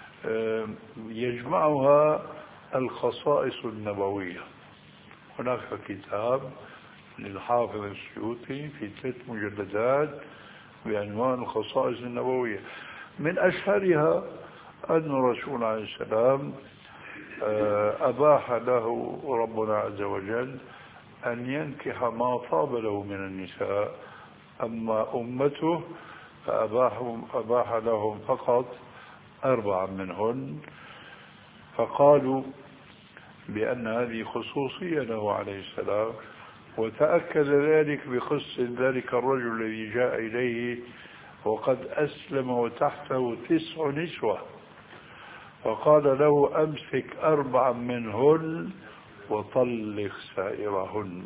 [SPEAKER 4] يجمعها الخصائص النبوية. هناك كتاب للحافظ السيوطي في ثلاث مجلدات بعنوان الخصائص النبوية، من أشهرها أن الرسول عليه السلام أباح له ربنا عز وجل أن ينكح ما طاب له من النساء، أما أمته فأباح لهم فقط أربعة منهن، فقالوا بأن هذه خصوصية له عليه السلام. وتأكد ذلك بقصة ذلك الرجل الذي جاء إليه وقد أسلم وتحته تسع نسوة، فقال له أمسك أربعا منهن وطلق سائرهن.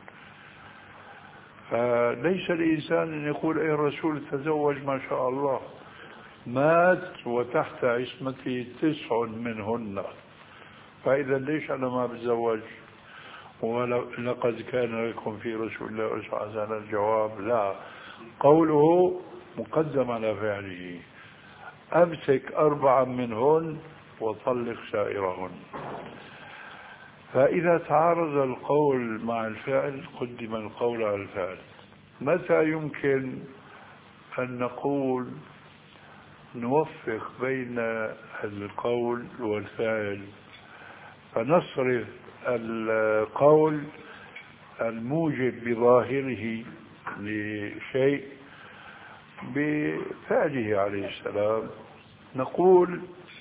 [SPEAKER 4] فليس الإنسان أن يقول أي الرسول تزوج ما شاء الله، مات وتحت عصمته تسع منهن، فإذا ليش أنا ما بتزوج؟ ولقد كان لكم في رسول الله أسوة حسنة. الجواب لا، قوله مقدم على فعله، أمسك أربعا منهن وطلق سائرهن. فإذا تعارض القول مع الفعل قدم القول على الفعل. متى يمكن أن نقول نوفق بين القول والفعل فنصرف القول الموجب بظاهره لشيء بفعله عليه السلام؟ نقول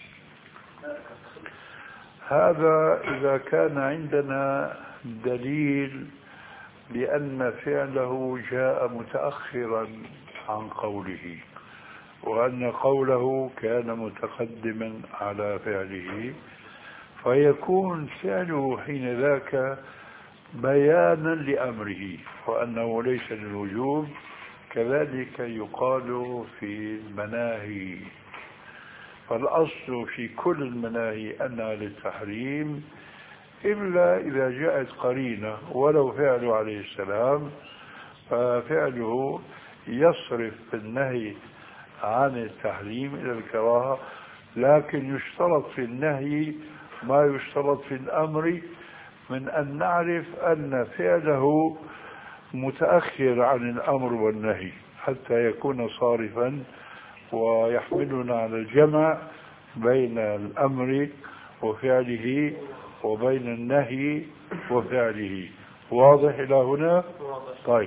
[SPEAKER 4] هذا إذا كان عندنا دليل بأن فعله جاء متأخرا عن قوله، وأن قوله كان متقدما على فعله، فيكون فعله حين ذاك بيانا لأمره وأنه ليس للوجوب. كذلك يقال في المناهي، فالأصل في كل المناهي أنها للتحريم إلا إذا جاءت قرينة، ولو فعله عليه السلام ففعله يصرف النهي عن التحريم إلى الكراهة، لكن يشترط في النهي ما يشترط في الأمر، من أن نعرف أن فعله متأخر عن الأمر والنهي حتى يكون صارفا ويحملنا على الجمع بين الأمر وفعله وبين النهي وفعله. واضح إلى هنا؟ طيب،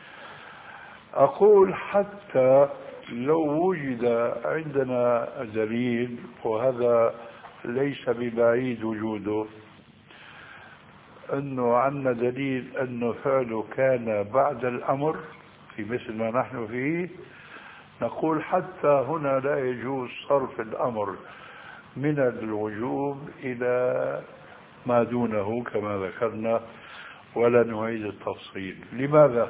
[SPEAKER 4] أقول حتى لو وجد عندنا دليل، وهذا ليس ببعيد وجوده، أنه عندنا دليل أنه فعله كان بعد الأمر في مثل ما نحن فيه، نقول حتى هنا لا يجوز صرف الأمر من الوجوب إلى ما دونه كما ذكرنا، ولا نعيد التفصيل. لماذا؟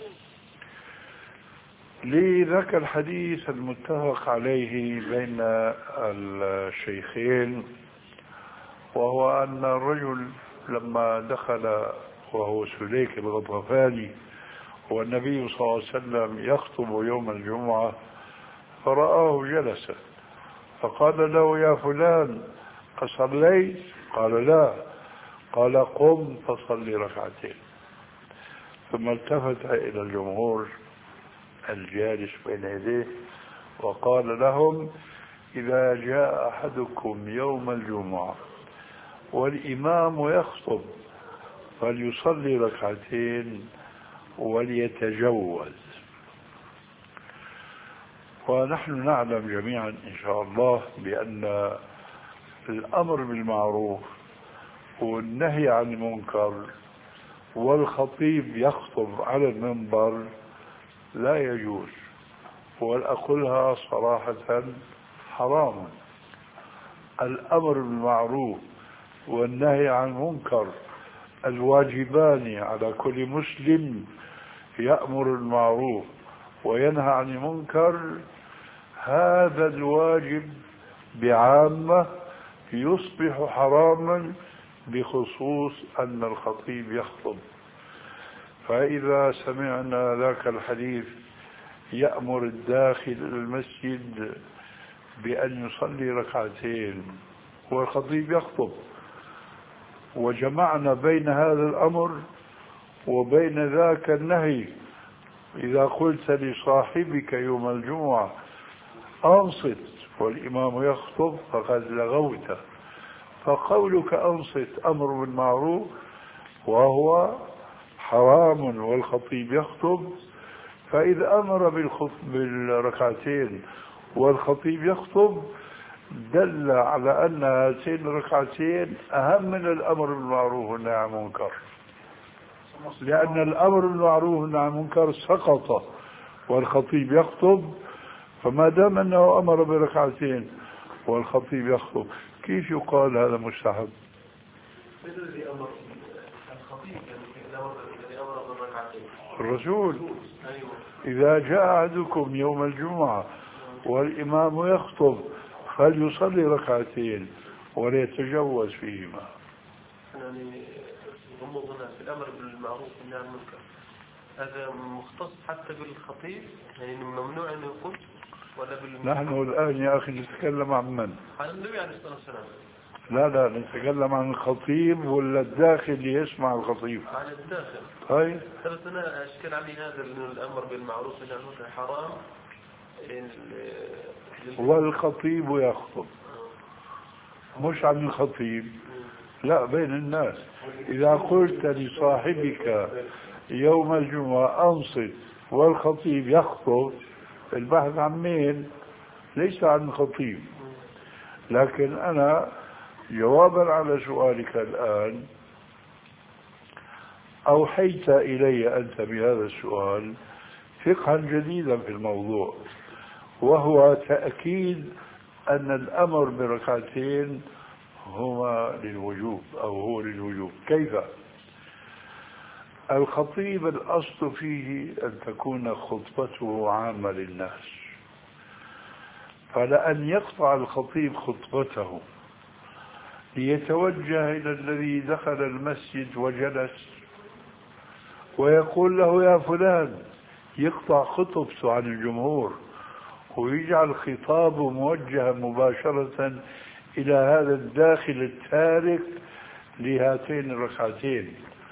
[SPEAKER 4] لذاك الحديث المتفق عليه بين الشيخين، وهو أن الرجل لما دخل وهو سليك الغطفاني والنبي صلى الله عليه وسلم يخطب يوم الجمعة فرآه جلسا، فقال له: يا فلان أصليت؟ قال: لا. قال: قم فصلي ركعتين. ثم التفت إلى الجمهور الجالس بين يديه وقال لهم: إذا جاء أحدكم يوم الجمعة والإمام يخطب فليصلي ركعتين وليتجوز. ونحن نعلم جميعا إن شاء الله بأن الأمر بالمعروف والنهي عن المنكر والخطيب يخطب على المنبر لا يجوز، وأقولها صراحة حرام. الأمر بالمعروف والنهي عن المنكر الواجبان على كل مسلم يأمر المعروف وينهى عن المنكر. هذا الواجب بعامة يصبح حراما بخصوص أن الخطيب يخطب. فإذا سمعنا ذاك الحديث يأمر الداخل المسجد بأن يصلي ركعتين والخطيب يخطب، وجمعنا بين هذا الأمر وبين ذاك النهي، إذا قلت لصاحبك يوم الجمعة أنصت والإمام يخطب فقد لغوت. فقولك أنصت أمر بالمعروف وهو حرام والخطيب يخطب، فإذا أمر بالركعتين والخطيب يخطب دل على أن هاتين الركعتين أهم من الأمر بالمعروف والنهي عن المنكر، لأن الأمر بالمعروف والنهي عن المنكر سقط والخطيب يخطب. فما دام أنه أمر بركعتين والخطيب يخطب كيف يقال هذا مستحب؟ الرسول: إذا جاء أحدكم يوم الجمعة والإمام يخطب فليصلي ركعتين وليتجوز فيهما.
[SPEAKER 6] يعني غمضنا في الأمر بالمعروف والنهي عن المنكر، هذا مختص حتى بالخطيب، يعني ممنوع أن يقول ولا بالمنكر؟
[SPEAKER 4] نحن الآن يا أخي نتكلم عن من؟
[SPEAKER 6] عن النبي عليه الصلاة والسلام.
[SPEAKER 4] لا لا نتكلم عن الخطيب ولا الداخل اللي يسمع الخطيب؟
[SPEAKER 6] عن الداخل.
[SPEAKER 4] هاي
[SPEAKER 6] بس أنا أشكل علي هذا الأمر بالمعروف والنهي عن المنكر حرام
[SPEAKER 4] والخطيب يخطب، مش عن الخطيب، لا بين الناس. إذا قلت لصاحبك يوم الجمعة أنصت والخطيب يخطب، البحث عن مين؟ ليس عن الخطيب. لكن أنا جوابا على سؤالك الآن أوحيت إلي أنت بهذا السؤال فقها جديدا في الموضوع، وهو تأكيد أن الأمر بركعتين هو للوجوب أو هو للوجوب. كيف؟ الخطيب الأصل فيه أن تكون خطبته عامة للناس، فلأن يقطع الخطيب خطبته ليتوجه إلى الذي دخل المسجد وجلس ويقول له: يا فلان، يقطع خطبته عن الجمهور ويجعل خطابه موجها مباشرة إلى هذا الداخل التارك لهاتين الركعتين،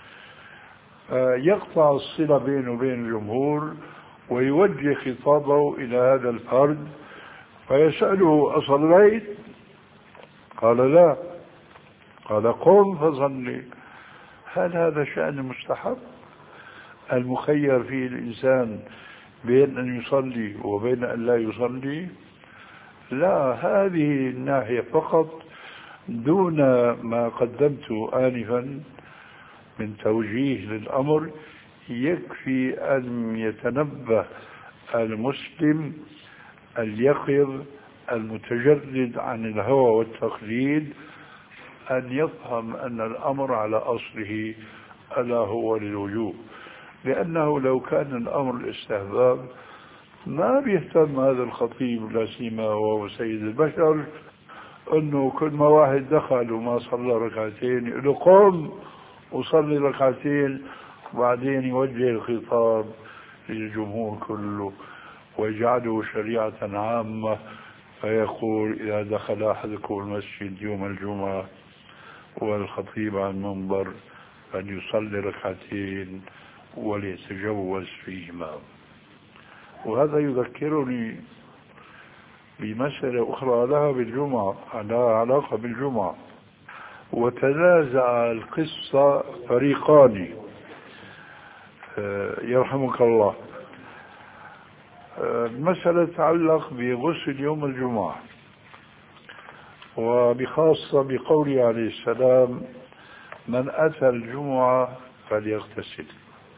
[SPEAKER 4] يقطع الصلة بينه وبين الجمهور ويوجه خطابه إلى هذا الفرد فيسأله أصليت؟ قال لا. قال قم فصلي. هل هذا شأن مستحب المخير فيه الإنسان بين أن يصلي وبين أن لا يصلي؟ لا، هذه الناحية فقط دون ما قدمت آنفا من توجيه للأمر. يكفي أن يتنبه المسلم اليقظ المتجرد عن الهوى والتقليد أن يفهم أن الأمر على أصله ألا هو للوجوب، لأنه لو كان الأمر الاستحباب ما بيهتم هذا الخطيب لا سيما هو سيد البشر أنه كل ما واحد دخل وما صلى ركعتين يقول له قم وصلي ركعتين، وبعدين يوجه الخطاب للجمهور كله ويجعله شريعة عامة فيقول إذا دخل أحدكم المسجد يوم الجمعة والخطيب على المنبر أن يصلي ركعتين وليتجوز فيهما. وهذا يذكرني بمسألة أخرى لها بالجمعة، لها علاقة بالجمعة. وتنازع القصة فريقان يرحمك الله. المسألة تتعلق بغسل يوم الجمعة وبخاصة بقوله عليه السلام من أتى الجمعة فليغتسل.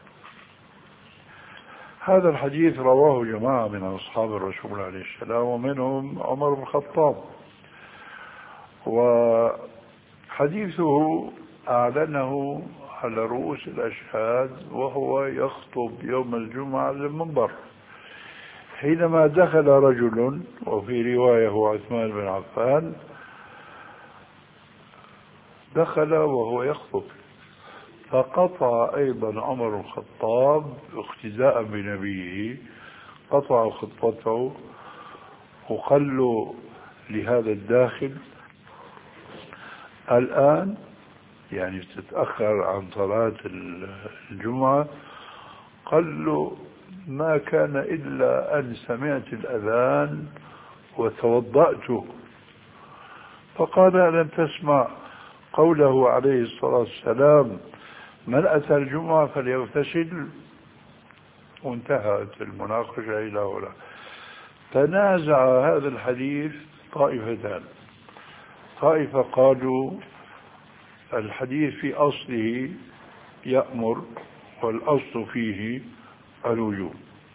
[SPEAKER 4] هذا الحديث رواه جماعة من أصحاب الرسول عليه السلام ومنهم عمر بن الخطاب، وحديثه أعلنه على رؤوس الأشهاد وهو يخطب يوم الجمعة للمنبر حينما دخل رجل، وفي رواية هو عثمان بن عفان، دخل وهو يخطب فقطع أيضا عمر بن الخطاب اقتداء بنبيه، قطع خطبته وقال له لهذا الداخل الآن يعني تتأخر عن صلاة الجمعة، قال له ما كان إلا أن سمعت الأذان وتوضأت. فقال ألم تسمع قوله عليه الصلاة والسلام من أتى الجمعة فليغتسل؟ وانتهت المناقشة إلى هنا. تنازع هذا الحديث طائفتان، طائفة قالوا الحديث في أصله يأمر والأصل فيه الوجوب.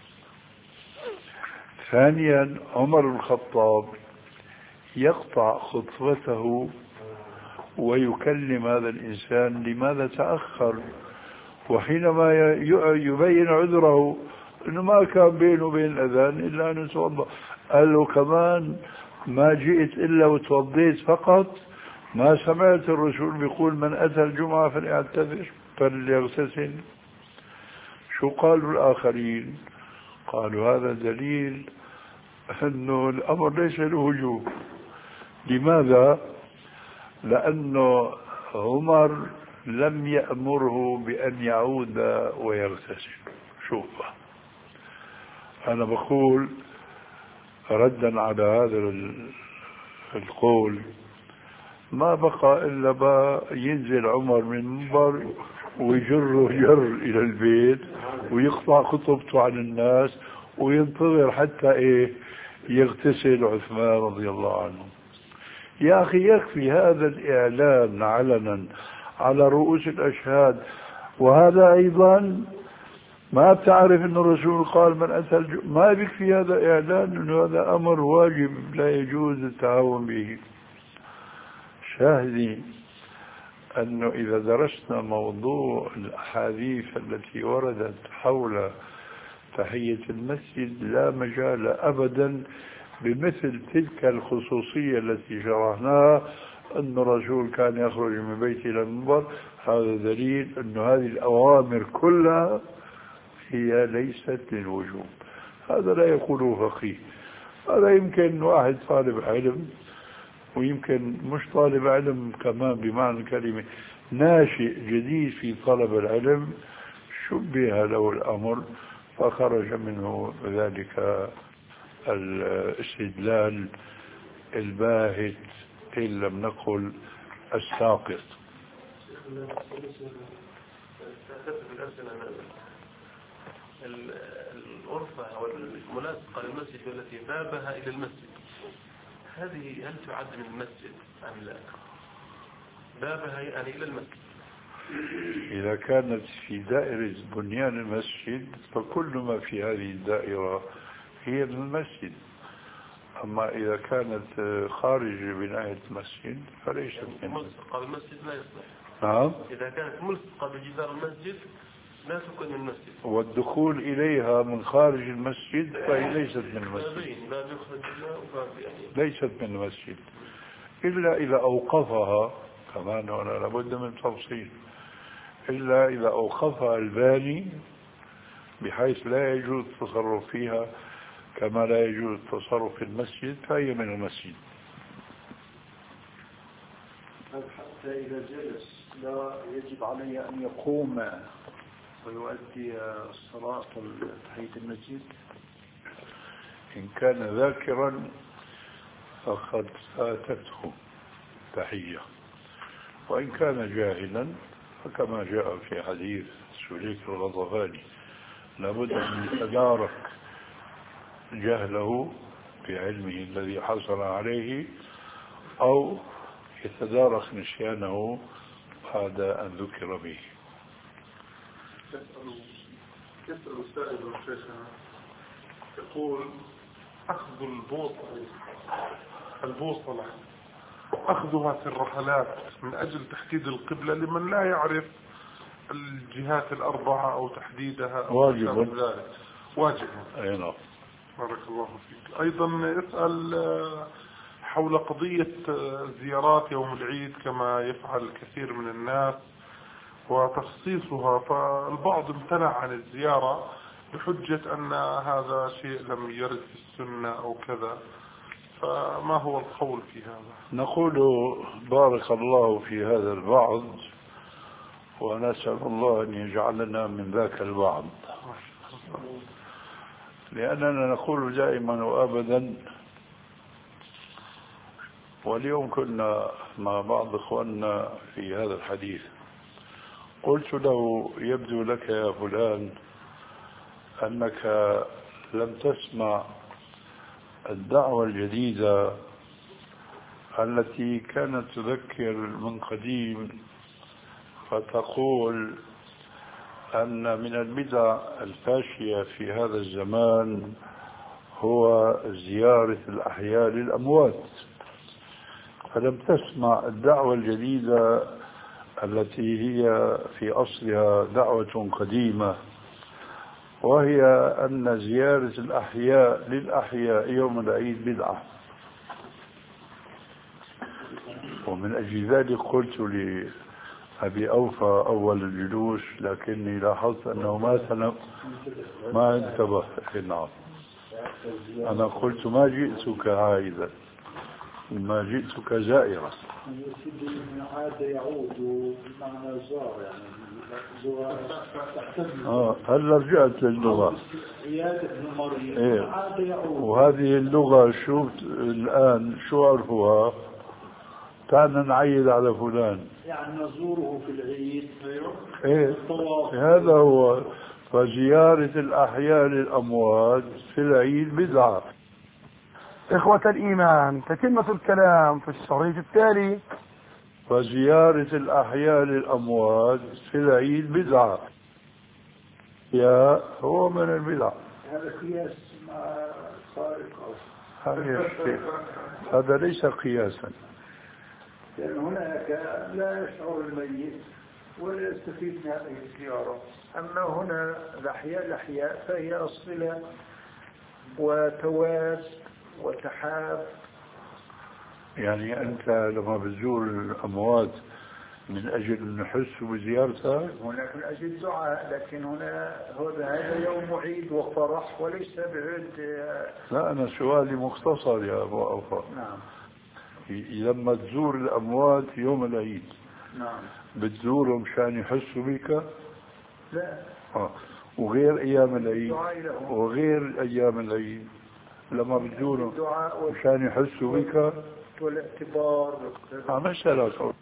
[SPEAKER 4] ثانيا عمر بن الخطاب يقطع خطبته ويكلم هذا الإنسان لماذا تأخر، وحينما يبين عذره أنه ما كان بينه وبين الأذان إلا أن يتوضأ، قال له كمان ما جئت إلا وتوضيت فقط، ما سمعت الرسول بيقول من أتى الجمعة فليعتذر فليغتسل؟ شو قالوا الآخرين؟ قالوا هذا دليل أنه الأمر ليس له وجوب. لماذا؟ لأنه عمر لم يأمره بأن يعود ويغتسل. شوف أنا بقول ردا على هذا القول ما بقى إلا بقى ينزل عمر من المنبر ويجره جر إلى البيت ويقطع خطبته عن الناس وينتظر حتى إيه يغتسل عثمان رضي الله عنه. يا أخي يكفي هذا الإعلان علنا على رؤوس الأشهاد. وهذا أيضا ما بتعرف أن الرسول قال من أتى الجمعة، ما بيكفي هذا إعلان أنه هذا أمر واجب لا يجوز التهاون به. شاهدي أنه إذا درسنا موضوع الأحاديث التي وردت حول تحية المسجد لا مجال أبدا بمثل تلك الخصوصية التي شرحناها أن الرسول كان يخرج من بيته إلى المنبر. هذا دليل أن هذه الأوامر كلها هي ليست للوجوب. هذا لا يقوله فقيه، هذا يمكن واحد طالب علم، ويمكن مش طالب علم كمان بمعنى الكلمة، ناشئ جديد في طلب العلم، شبه له الأمر فخرج منه ذلك الاستدلال الباهت إن لم نقل الساقط.
[SPEAKER 6] الغرفة أو الملاصقة للمسجد التي بابها إلى المسجد، هذه هل تعد من المسجد أم لا؟ بابها يعني إلى المسجد.
[SPEAKER 4] إذا كانت في دائرة بنيان المسجد فكل ما في هذه الدائرة هي من المسجد، أما إذا كانت خارج بناية المسجد فليست من
[SPEAKER 6] ملصقة بالمسجد لا يصلح.
[SPEAKER 4] نعم.
[SPEAKER 6] إذا كانت ملصقة بجدار المسجد لا تكون من المسجد،
[SPEAKER 4] والدخول إليها من خارج المسجد فهي ليست من المسجد،
[SPEAKER 6] باب يخرج منها وباب يعني
[SPEAKER 4] ليست من المسجد إلا إذا أوقفها، كمان هنا لابد من تفصيل، إلا إذا أوقفها الباني بحيث لا يجوز التصرف فيها كما لا يجوز التصرف في المسجد فهي من المسجد.
[SPEAKER 5] حتى إذا جلس لا يجب عليه أن يقوم ويؤدي الصلاة تحية المسجد؟
[SPEAKER 4] إن كان ذاكرا فقد فاتته تحية، وإن كان جاهلا فكما جاء في حديث سليك الغضباني لابد أن يتدارك جهله بعلمه الذي حصل عليه أو يتدارك نسيانه بعد أن ذكر به.
[SPEAKER 3] يسأل السائل شيخنا يقول أخذ البوصلة البوصلة أخذها في الرحلات من أجل تحديد القبلة لمن لا يعرف الجهات الأربعة أو تحديدها أو
[SPEAKER 4] واجب
[SPEAKER 3] ذلك واجب.
[SPEAKER 4] أي نعم.
[SPEAKER 3] بارك الله فيك. أيضا يسأل حول قضية زيارات يوم العيد كما يفعل كثير من الناس وتخصيصها، فالبعض امتنع عن الزيارة بحجة أن هذا شيء لم يرد في السنة أو كذا، فما هو القول في هذا؟
[SPEAKER 4] نقول بارك الله في هذا البعض ونسأل الله أن يجعلنا من ذاك البعض، لأننا نقول دائما وأبدا. واليوم كنا مع بعض إخواننا في هذا الحديث، قلت له يبدو لك يا فلان أنك لم تسمع الدعوة الجديدة التي كانت تذكر من قديم فتقول أن من البدع الفاشية في هذا الزمان هو زيارة الأحياء للأموات، فلم تسمع الدعوة الجديدة التي هي في أصلها دعوة قديمة، وهي أن زيارة الأحياء للأحياء يوم العيد بدعة. ومن أجل ذلك قلت لأبي أوفى أول الجلوس، لكني لاحظت أنه ما تنم ما انتبه. نعم، أنا قلت ما جئتك عائدا، ما جئتك زائرا.
[SPEAKER 5] عاد يعود بمعنى زار، يعني
[SPEAKER 4] آه هلا رجعت للغة. إيه. وهذه اللغة شو الآن شو عرفوها؟ تعال نعيد على فلان،
[SPEAKER 5] يعني نزوره في العيد.
[SPEAKER 4] إيه هذا هو. فزيارة الأحياء للأموات في العيد بدعة.
[SPEAKER 2] إخوة الإيمان، تتمة الكلام في الشريط التالي.
[SPEAKER 4] فزيارة الأحياء للأموات في العيد بدعة، يا هو من البدع.
[SPEAKER 5] هذا قياس مع خارق.
[SPEAKER 4] هذا ليس قياسا،
[SPEAKER 5] لأن هناك لا يشعر الميت ولا يستفيد من هذه الزيارة، أما هنا الأحياء الأحياء فهي أصلة وتواس وتحاب.
[SPEAKER 4] يعني أنت لما بتزور الأموات من أجل أن نحس بزيارتها؟
[SPEAKER 5] هناك من أجل الدعاء، لكن هنا هذا يوم عيد وفرح وليس بعيد.
[SPEAKER 4] لا، أنا سؤالي مختصر يا أبو أوفى.
[SPEAKER 5] نعم.
[SPEAKER 4] لما تزور الأموات يوم العيد،
[SPEAKER 5] نعم،
[SPEAKER 4] بتزورهم مشان يحسوا بك؟
[SPEAKER 5] لا.
[SPEAKER 4] آه. وغير أيام العيد وغير أيام العيد لما بتزورهم مشان يحسوا بك
[SPEAKER 5] والاعتبار.
[SPEAKER 4] آه، مسألة